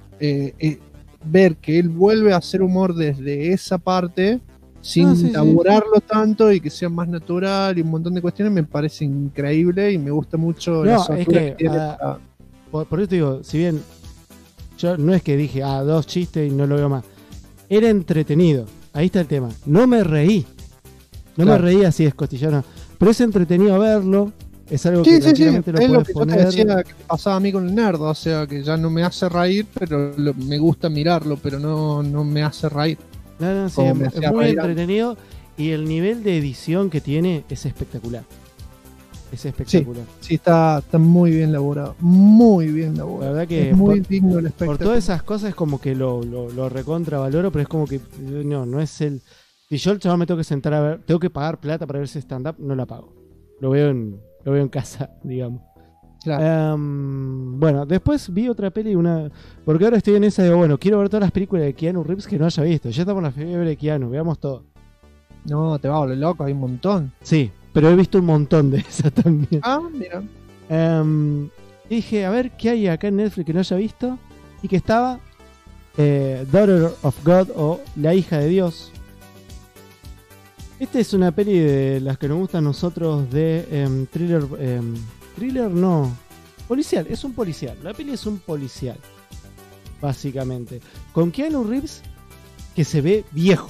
ver que él vuelve a hacer humor desde esa parte sin elaborarlo tanto y que sea más natural y un montón de cuestiones, me parece increíble y me gusta mucho la soltura que tiene.
Por eso te digo, si bien yo no es que dije, dos chistes y no lo veo más, era entretenido, ahí está el tema, no me reí, me reí así escotillado, pero es entretenido verlo, es algo que tranquilamente lo puedes poner.
Yo te decía que pasaba a mí con el nerd, o sea que ya no me hace reír, pero me gusta mirarlo, pero no me hace reír.
No, sí, es muy entretenido y el nivel de edición que tiene es espectacular. Es espectacular. Sí,
está muy bien elaborado. Muy bien elaborado.
La verdad que
es muy digno el espectáculo.
Por todas esas cosas es como que lo recontravaloro, pero es como que no es el... Si yo el chaval me tengo que sentar a ver, tengo que pagar plata para ver ese stand-up, no la pago. Lo veo en casa, digamos. Claro. Bueno, después vi otra peli, porque ahora estoy en esa de, bueno, quiero ver todas las películas de Keanu Reeves que no haya visto. Ya estamos en la fiebre de Keanu, veamos todo.
No, te va a volver loco, hay un montón.
Sí, pero he visto un montón de esas también.
Mira.
Dije, a ver qué hay acá en Netflix que no haya visto. Y que estaba Daughter of God, o La hija de Dios. Esta es una peli de las que nos gustan a nosotros, de thriller. Thriller no, policial, es un policial. La peli es un policial, básicamente. Con Keanu Reeves, que se ve viejo.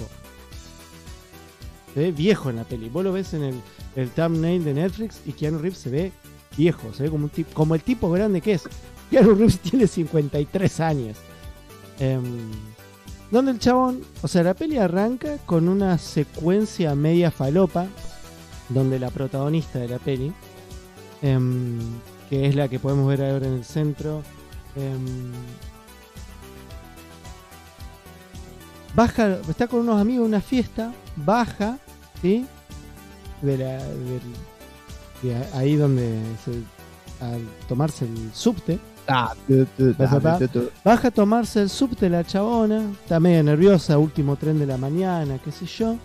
Se ve viejo en la peli. Vos lo ves en el thumbnail de Netflix y Keanu Reeves se ve viejo. Se ve como el tipo grande que es. Keanu Reeves tiene 53 años. Donde el chabón, o sea, la peli arranca con una secuencia media falopa, donde la protagonista de la peli, que es la que podemos ver ahora en el centro, baja, está con unos amigos en una fiesta, baja, ¿sí? De ahí donde al tomarse el subte, baja a tomarse el subte la chabona, está medio nerviosa, último tren de la mañana, qué sé yo.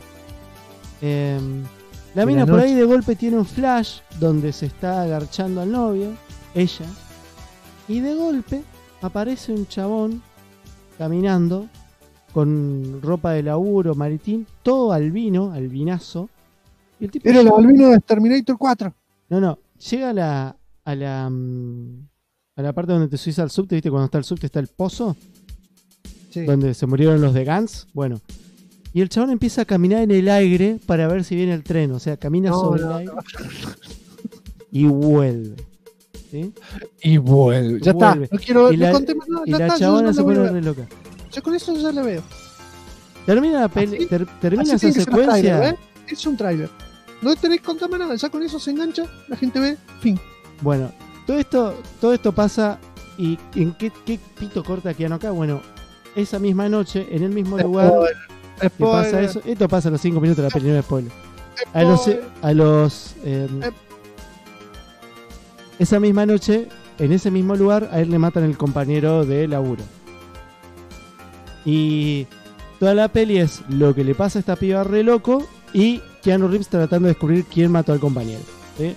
La mina por ahí de golpe tiene un flash donde se está agarchando al novio, ella, y de golpe aparece un chabón caminando con ropa de laburo, maletín, todo albinazo. Y el tipo
era el albino de Terminator 4.
No, llega a la parte donde te subís al subte, ¿viste? Cuando está el subte está el pozo, sí, donde se murieron los de Gantz. Bueno, y el chabón empieza a caminar en el aire para ver si viene el tren. O sea, camina sobre el aire y vuelve, ¿sí?
Y vuelve. Ya
vuelve.
Está. No quiero
y la chabona se pone re loca.
Yo con eso ya la veo.
Termina la peli, termina esa secuencia.
Trailer, es un tráiler. No tenéis que contarme nada. Ya con eso se engancha, la gente ve, fin.
Bueno, todo esto pasa. ¿Y en qué pito corta Keanu acá? Bueno, esa misma noche, en el mismo lugar. Pasa eso. Esto pasa a los 5 minutos de la peli, no es spoiler. Esa misma noche, en ese mismo lugar, a él le matan el compañero de laburo. Y toda la peli es lo que le pasa a esta piba re loco y Keanu Reeves tratando de descubrir quién mató al compañero, ¿sí?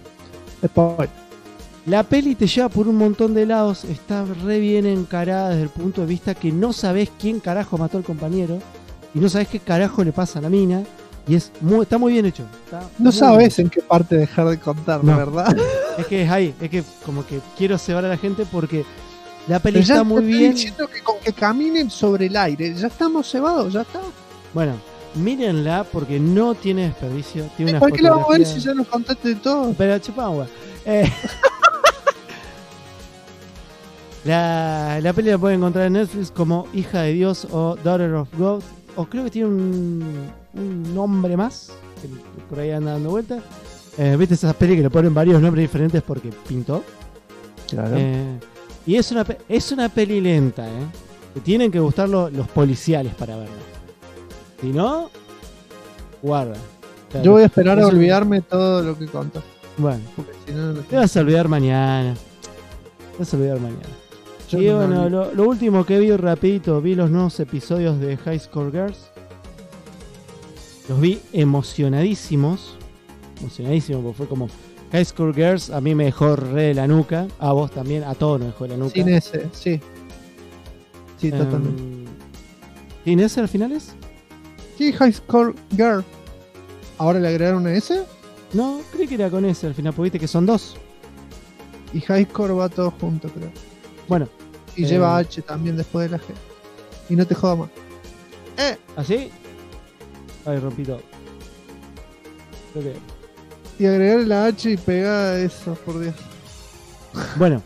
La peli te lleva por un montón de lados, está re bien encarada desde el punto de vista que no sabes quién carajo mató al compañero y no sabes qué carajo le pasa a la mina, y está muy bien hecho.
No sabes en qué parte dejar de contar, no, ¿verdad?
Es que es ahí, es que como que quiero cebar a la gente porque la peli está muy bien.
Diciendo que con que caminen sobre el aire, ya estamos cebados, ya está.
Bueno, mírenla porque no tiene desperdicio. Tiene una
¿por qué la vamos a ver si ya nos contaste de todo?
Pero chupamos. La peli la pueden encontrar en Netflix como Hija de Dios o Daughter of God. O creo que tiene un nombre más, que por ahí anda dando vuelta. ¿Viste esas pelis que le ponen varios nombres diferentes porque pintó?
Claro.
Y es una peli lenta, que tienen que gustar los policiales para verla. Si no, guarda. Claro,
yo voy a esperar a olvidarme todo lo que contó.
Bueno,
porque si no,
te vas a olvidar mañana.
Yo
Y
no
bueno,
me
lo último que vi rapidito, vi los nuevos episodios de High School Girls. Los vi emocionadísimos porque fue como High School Girls, a mí me dejó re de la nuca, a vos también, a todos nos dejó de la nuca.
Sin ese, sí. Sí, totalmente.
¿Sin ese al final es?
Sí, High School Girl. ¿Ahora le agregaron una S?
No, creí que era con ese al final, porque viste que son dos.
Y High School va todo junto, creo.
Bueno.
Y lleva H también después de la G. Y no te joda más.
¿Así? Ay, rompí todo. Creo que...
Y agregar la H y pegar eso, por Dios.
Bueno,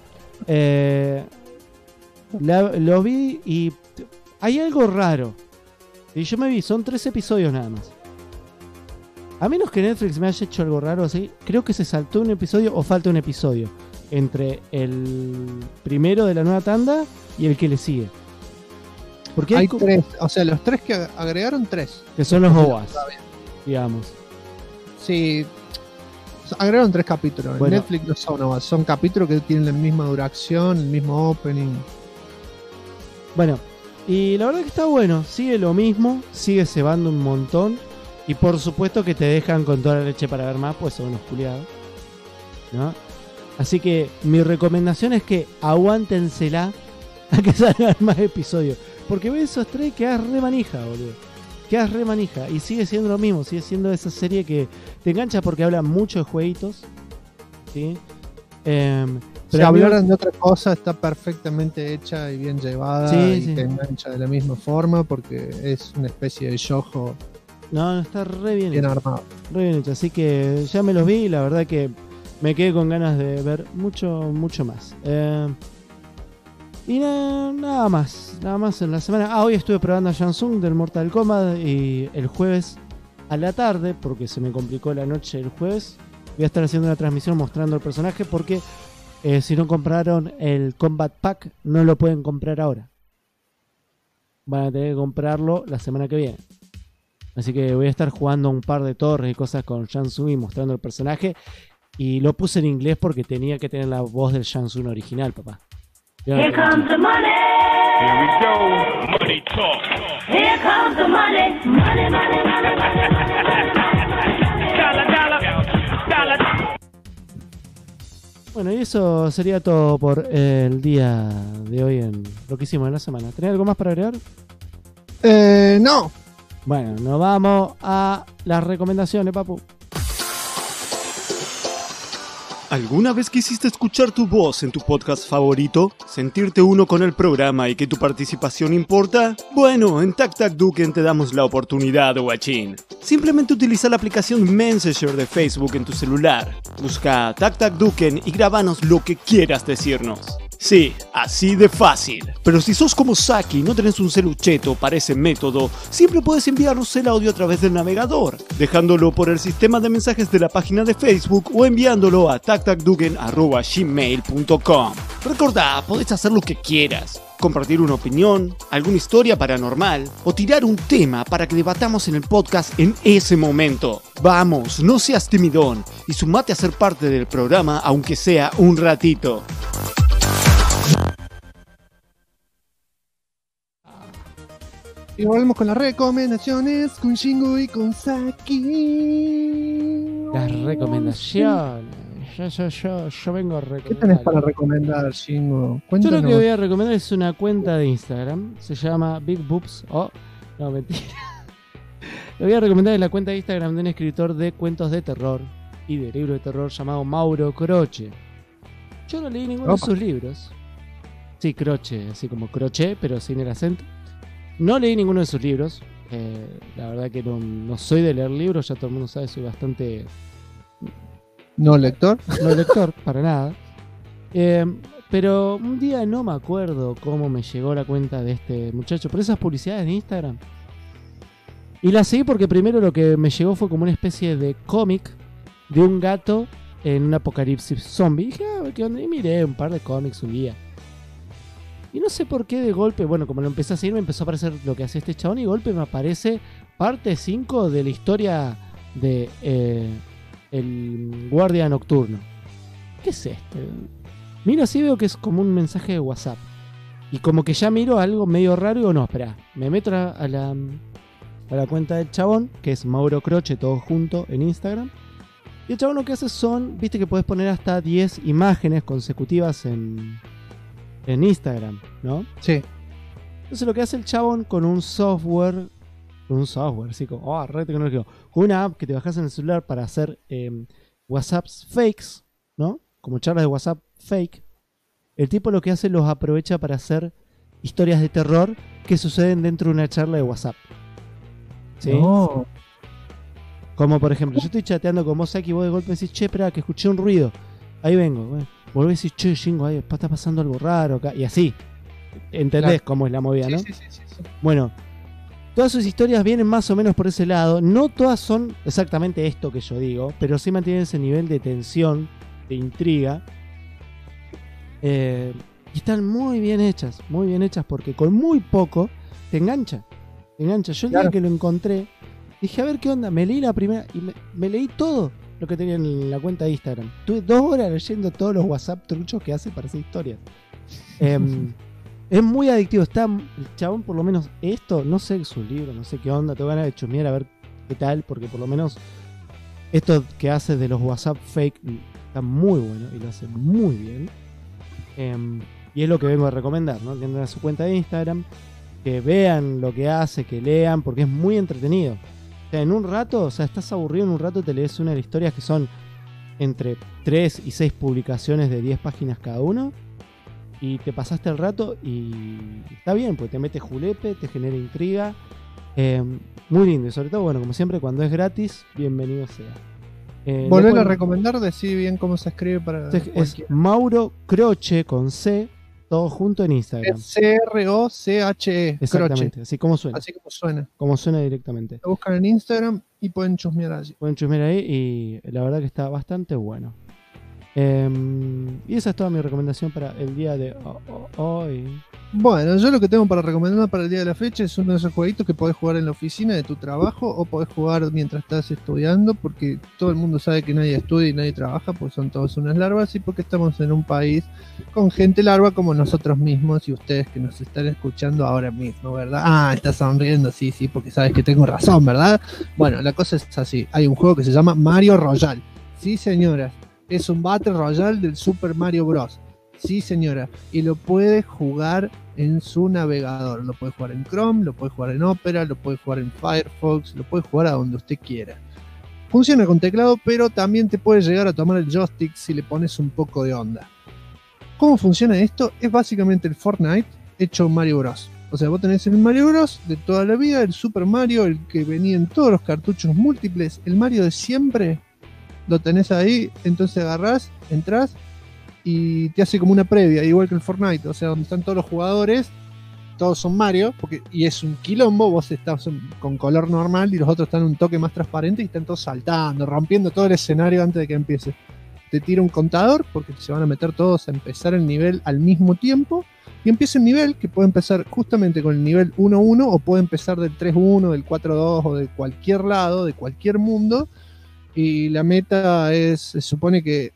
lo vi y hay algo raro. Y yo me vi, son 3 episodios nada más. A menos que Netflix me haya hecho algo raro así, creo que se saltó un episodio o falta un episodio entre el primero de la nueva tanda y el que le sigue. Porque
hay 3, o sea, los 3 que agregaron 3.
Que son los OVAs, digamos.
Sí, agregaron 3 capítulos.
Bueno.
En Netflix no son OVAs, son capítulos que tienen la misma duración, el mismo opening.
Bueno, y la verdad que está bueno, sigue lo mismo, sigue cebando un montón. Y por supuesto que te dejan con toda la leche para ver más, pues son unos culiados, ¿no? Así que mi recomendación es que aguántensela a que salgan más episodios. Porque ves esos 3 quedás re manija, boludo. Quedás re manija. Y sigue siendo lo mismo, sigue siendo esa serie que te engancha porque habla mucho de jueguitos, ¿sí?
Si hablaran de otra cosa, está perfectamente hecha y bien llevada.
Sí,
y
sí.
te engancha de la misma forma porque es una especie de shoujo.
No, está re bien
Bien
hecho.
armado.
Re bien hecho. Así que ya me los vi y la verdad que me quedé con ganas de ver mucho más. Y nada más en la semana. Hoy estuve probando a Shang Tsung del Mortal Kombat y el jueves a la tarde, porque se me complicó la noche el jueves, voy a estar haciendo una transmisión mostrando el personaje porque si no compraron el Combat Pack no lo pueden comprar ahora. Van a tener que comprarlo la semana que viene. Así que voy a estar jugando un par de torres y cosas con Shang Tsung y mostrando el personaje. Y lo puse en inglés porque tenía que tener la voz del Shang Tsung original, papá.
Here comes the money. Here we go. Money talk. Here comes the money. Money, money, money, money. Dollar.
Bueno, y eso sería todo por el día de hoy en lo que hicimos en la semana. ¿Tenés algo más para agregar?
No.
Bueno, nos vamos a las recomendaciones, papu.
¿Alguna vez quisiste escuchar tu voz en tu podcast favorito? ¿Sentirte uno con el programa y que tu participación importa? Bueno, en TacTacDuken te damos la oportunidad, guachín. Simplemente utiliza la aplicación Messenger de Facebook en tu celular. Busca TacTacDuken y grabanos lo que quieras decirnos. Sí, así de fácil. Pero si sos como Saki y no tenés un celucheto para ese método, siempre puedes enviarnos el audio a través del navegador, dejándolo por el sistema de mensajes de la página de Facebook o enviándolo a tactacduken@gmail.com. Recordá, podés hacer lo que quieras. Compartir una opinión, alguna historia paranormal o tirar un tema para que debatamos en el podcast en ese momento. Vamos, no seas timidón y sumate a ser parte del programa aunque sea un ratito.
Y volvemos con las recomendaciones con Shingo y con Saki.
Las recomendaciones. Yo vengo a recomendar.
¿Qué tenés para recomendar, Shingo?
Yo
Cuéntanos.
lo que voy a recomendar es una cuenta de Instagram. Se llama Big Boobs. Oh, no, mentira. Lo voy a recomendar es la cuenta de Instagram de un escritor de cuentos de terror y de libros de terror llamado Mauro Croce. Yo no leí ninguno de sus libros. Sí, Croce, así como crochet, pero sin el acento. No leí ninguno de sus libros. La verdad que no soy de leer libros, ya todo el mundo sabe, soy bastante...
¿No lector?
No lector, para nada. Pero un día no me acuerdo cómo me llegó la cuenta de este muchacho, por esas publicidades de Instagram. Y la seguí porque primero lo que me llegó fue como una especie de cómic de un gato en un apocalipsis zombie. Y dije, a ver qué onda. Y miré un par de cómics un día. Y no sé por qué de golpe, bueno, como lo empecé a seguir, me empezó a aparecer lo que hace este chabón. Y de golpe me aparece parte 5 de la historia de el guardia nocturno. ¿Qué es esto? Miro así, veo que es como un mensaje de WhatsApp. Y como que ya miro algo medio raro y digo, no, espera. Me meto a la cuenta del chabón, que es Mauro Croce, todo junto en Instagram. Y el chabón lo que hace son, viste que podés poner hasta 10 imágenes consecutivas en Instagram, ¿no?
Sí.
Entonces lo que hace el chabón con un software, así como, re tecnológico, con una app que te bajas en el celular para hacer WhatsApps fakes, ¿no? Como charlas de WhatsApp fake. El tipo lo que hace los aprovecha para hacer historias de terror que suceden dentro de una charla de WhatsApp. ¿Sí? No. Como por ejemplo, yo estoy chateando con vos aquí y vos de golpe decís, che, espera, que escuché un ruido. Ahí vengo. Bueno, volvés y decís, che, Jingo, ahí está pasando algo raro acá. Y así. ¿Entendés cómo es la movida, no? Sí. Bueno, todas sus historias vienen más o menos por ese lado. No todas son exactamente esto que yo digo, pero sí mantienen ese nivel de tensión, de intriga. Y están muy bien hechas porque con muy poco te engancha. Yo el día que lo encontré, dije, a ver qué onda. Me leí la primera y me leí todo lo que tenía en la cuenta de Instagram. Tuve 2 horas leyendo todos los WhatsApp truchos que hace para hacer historias. Es muy adictivo. Está el chabón, por lo menos esto, no sé su libro, no sé qué onda. Tengo ganas de chusmear a ver qué tal, porque por lo menos esto que hace de los WhatsApp fake está muy bueno y lo hace muy bien. Y es lo que vengo a recomendar, ¿no? Que entren a su cuenta de Instagram, que vean lo que hace, que lean, porque es muy entretenido. O sea, en un rato, o sea, estás aburrido, en un rato te lees una de las historias que son entre 3 y 6 publicaciones de 10 páginas cada uno, y te pasaste el rato y está bien, pues te mete julepe, te genera intriga. Muy lindo, y sobre todo, bueno, como siempre, cuando es gratis, bienvenido sea.
Volver a recomendar, decir bien cómo se escribe para.
Es Mauro Croce con C, todo junto en Instagram.
Es C-R-O-C-H-E.
Exactamente,
Croce.
así como suena.
Así como suena.
Como suena directamente.
Lo buscan en Instagram y pueden chusmear allí.
Pueden chusmear ahí y la verdad que está bastante bueno. Y esa es toda mi recomendación para el día de hoy.
Bueno, yo lo que tengo para recomendar para el día de la fecha es uno de esos jueguitos que podés jugar en la oficina de tu trabajo o podés jugar mientras estás estudiando, porque todo el mundo sabe que nadie estudia y nadie trabaja, porque son todos unas larvas, y porque estamos en un país con gente larva como nosotros mismos y ustedes que nos están escuchando ahora mismo, ¿verdad? Ah, estás sonriendo, sí, porque sabes que tengo razón, ¿verdad? Bueno, la cosa es así, hay un juego que se llama Mario Royale. Sí, señoras, es un Battle Royale del Super Mario Bros. Sí, señora, y lo puede jugar en su navegador. Lo puede jugar en Chrome, lo puede jugar en Opera, lo puede jugar en Firefox, lo puede jugar a donde usted quiera. Funciona con teclado, pero también te puede llegar a tomar el joystick si le pones un poco de onda. ¿Cómo funciona esto? Es básicamente el Fortnite hecho Mario Bros. O sea, vos tenés el Mario Bros de toda la vida, el Super Mario, el que venía en todos los cartuchos múltiples, el Mario de siempre, lo tenés ahí, entonces agarrás, entrás y te hace como una previa, igual que el Fortnite, o sea, donde están todos los jugadores, todos son Mario, y es un quilombo, vos estás con color normal y los otros están un toque más transparente y están todos saltando, rompiendo todo el escenario antes de que empiece. Te tira un contador, porque se van a meter todos a empezar el nivel al mismo tiempo, y empieza el nivel, que puede empezar justamente con el nivel 1-1, o puede empezar del 3-1, del 4-2, o de cualquier lado, de cualquier mundo, y la meta es, se supone que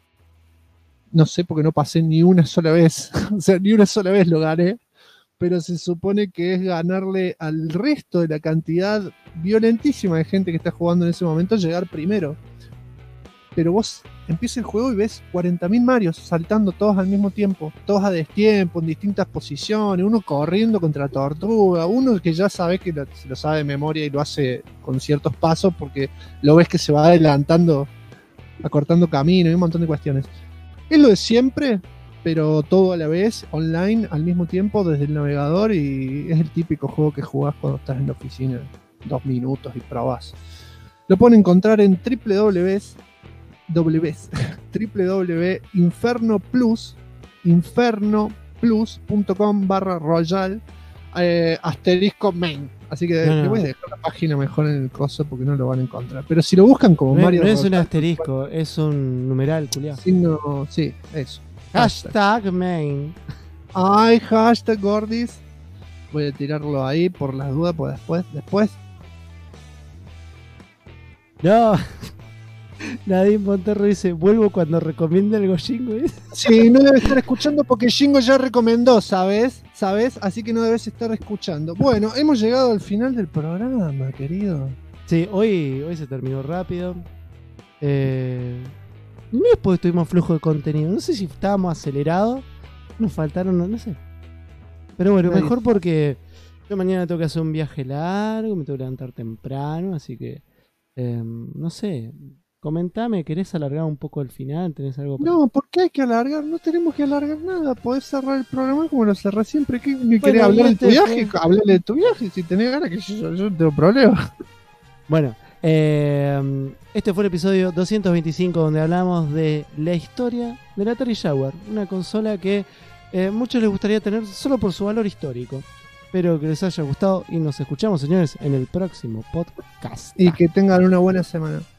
no sé porque no pasé ni una sola vez, o sea, ni una sola vez lo gané, pero se supone que es ganarle al resto de la cantidad violentísima de gente que está jugando en ese momento, llegar primero. Pero vos empieza el juego y ves 40.000 Marios saltando todos al mismo tiempo, todos a destiempo, en distintas posiciones, uno corriendo contra la tortuga, uno que ya sabe que se lo sabe de memoria y lo hace con ciertos pasos porque lo ves que se va adelantando, acortando camino y un montón de cuestiones. Es lo de siempre, pero todo a la vez, online, al mismo tiempo, desde el navegador, y es el típico juego que jugás cuando estás en la oficina 2 minutos y probás. Lo pueden encontrar en www.infernoplus, infernoplus.com/royal asterisco main. Así que
No.
le voy a dejar la página mejor en el coso porque no lo van a encontrar. Pero si lo buscan como Mario
No es
Royal,
un asterisco, es un numeral, culiao.
sí, eso.
Hashtag main.
Ay, hashtag Gordis. Voy a tirarlo ahí por las dudas, pues después.
No. Nadie Monterro dice, vuelvo cuando recomiende algo Jingo.
Sí, no debes estar escuchando porque Jingo ya recomendó, ¿sabes? Así que no debes estar escuchando. Bueno, hemos llegado al final del programa, querido.
Sí, hoy se terminó rápido. Después estuvimos flujo de contenido. No sé si estábamos acelerados. Nos faltaron, no sé. Pero bueno, mejor porque yo mañana tengo que hacer un viaje largo, me tengo que levantar temprano, así que no sé. Comentame, ¿querés alargar un poco el final? ¿Tenés algo para...
No, ¿por qué hay que alargar? No tenemos que alargar nada. Podés cerrar el programa como lo cerrás siempre. ¿Qué querés hablar de tu viaje? Hablale de tu viaje. Si tenés ganas, que yo no tengo problema.
Bueno, este fue el episodio 225 donde hablamos de la historia de la Atari Jaguar. Una consola que muchos les gustaría tener solo por su valor histórico. Espero que les haya gustado y nos escuchamos, señores, en el próximo podcast.
Y que tengan una buena semana.